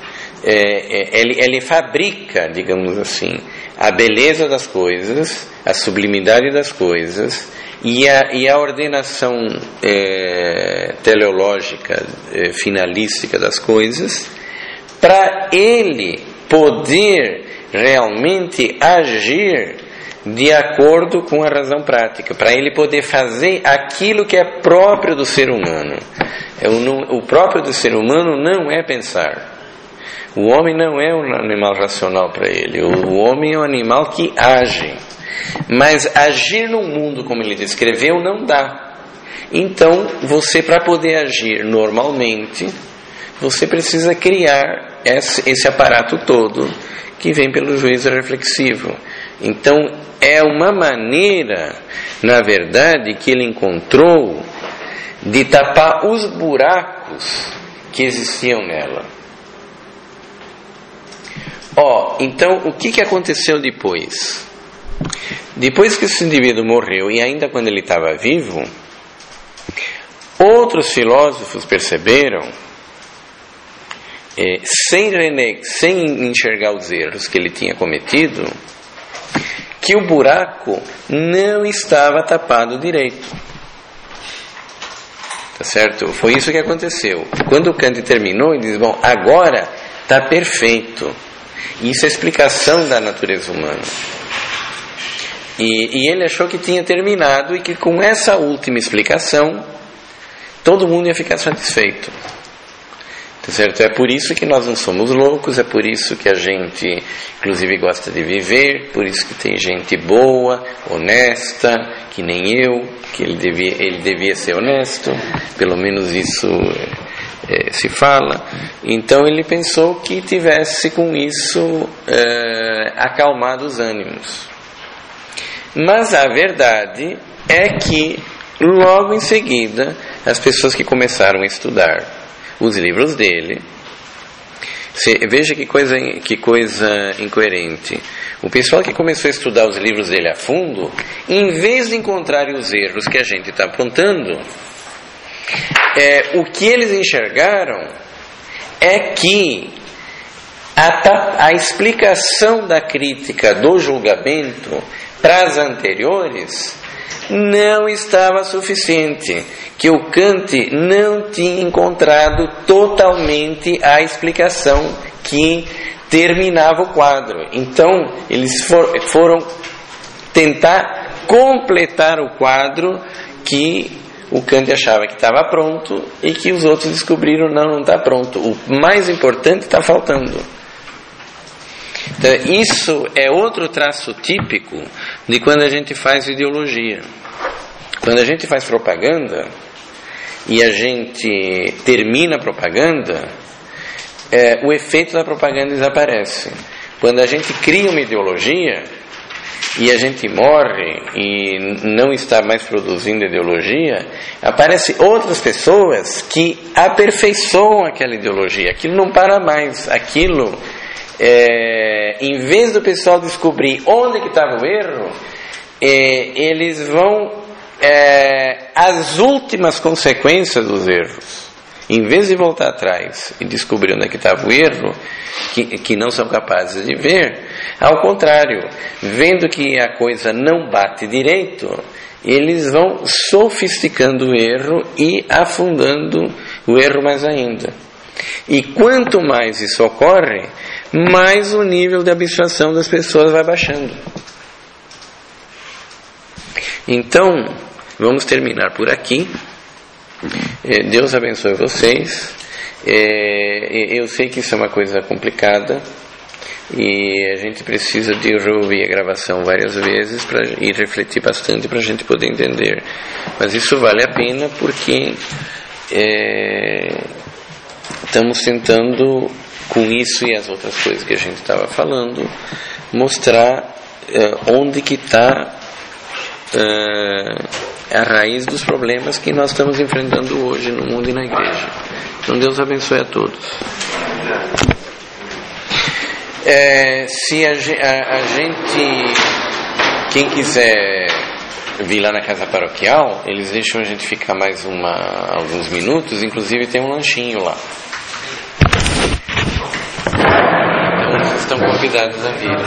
é, ele, ele fabrica, digamos assim, a beleza das coisas, a sublimidade das coisas e a, e a ordenação é, teleológica, é, finalística das coisas, para ele poder realmente agir de acordo com a razão prática, para ele poder fazer aquilo que é próprio do ser humano. O próprio do ser humano não é pensar. O homem não é um animal racional para ele. O homem é um animal que age. Mas agir no mundo, como ele descreveu, não dá. Então, você, para poder agir normalmente, você precisa criar esse, esse aparato todo que vem pelo juízo reflexivo. Então, é uma maneira, na verdade, que ele encontrou de tapar os buracos que existiam nela. Ó, então, o que, que aconteceu depois? Depois que esse indivíduo morreu, e ainda quando ele estava vivo, outros filósofos perceberam, eh, sem, rene- sem enxergar os erros que ele tinha cometido, que o buraco não estava tapado direito. Tá certo? Foi isso que aconteceu. Quando o Kant terminou, ele diz, bom, agora está perfeito. Isso é a explicação da natureza humana. E, e ele achou que tinha terminado e que com essa última explicação todo mundo ia ficar satisfeito. Tá certo? É por isso que nós não somos loucos, é por isso que a gente inclusive gosta de viver, por isso que tem gente boa, honesta, que nem eu, que ele devia, ele devia ser honesto, pelo menos isso é, é, se fala. Então ele pensou que tivesse com isso é, acalmado os ânimos. Mas a verdade é que logo em seguida as pessoas que começaram a estudar os livros dele, se, veja que coisa, que coisa incoerente. O pessoal que começou a estudar os livros dele a fundo, em vez de encontrar os erros que a gente está apontando, é, o que eles enxergaram é que a, a explicação da crítica do julgamento para as anteriores não estava suficiente, que o Kant não tinha encontrado totalmente a explicação que terminava o quadro. Então, eles for, foram tentar completar o quadro que o Kant achava que estava pronto e que os outros descobriram, não, não está pronto. O mais importante está faltando. Então, isso é outro traço típico de quando a gente faz ideologia. Quando a gente faz propaganda e a gente termina a propaganda, é, o efeito da propaganda desaparece. Quando a gente cria uma ideologia e a gente morre e não está mais produzindo ideologia, aparecem outras pessoas que aperfeiçoam aquela ideologia. Aquilo não para mais. Aquilo... É, em vez do pessoal descobrir onde que estava o erro, é, eles vão é, às últimas consequências dos erros. Em vez de voltar atrás e descobrir onde é que estava o erro, que, que não são capazes de ver, ao contrário, vendo que a coisa não bate direito, eles vão sofisticando o erro e afundando o erro mais ainda. E quanto mais isso ocorre, mais o nível de abstração das pessoas vai baixando. Então, vamos terminar por aqui. Deus abençoe vocês. Eu sei que isso é uma coisa complicada e a gente precisa de reouvir a gravação várias vezes pra, e refletir bastante para a gente poder entender. Mas isso vale a pena porque é, estamos tentando, com isso e as outras coisas que a gente estava falando, mostrar uh, onde que está uh, a raiz dos problemas que nós estamos enfrentando hoje no mundo e na igreja. Então Deus abençoe a todos. É, se a, a, a gente, quem quiser vir lá na casa paroquial, eles deixam a gente ficar mais uma, alguns minutos, inclusive tem um lanchinho lá. estão convidados a vir.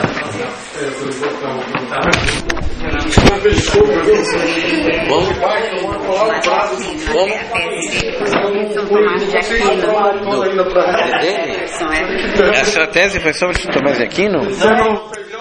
Vamos? Como? São Tomás de Aquino. É dele? Essa tese foi sobre São Tomás de Aquino? Não, não.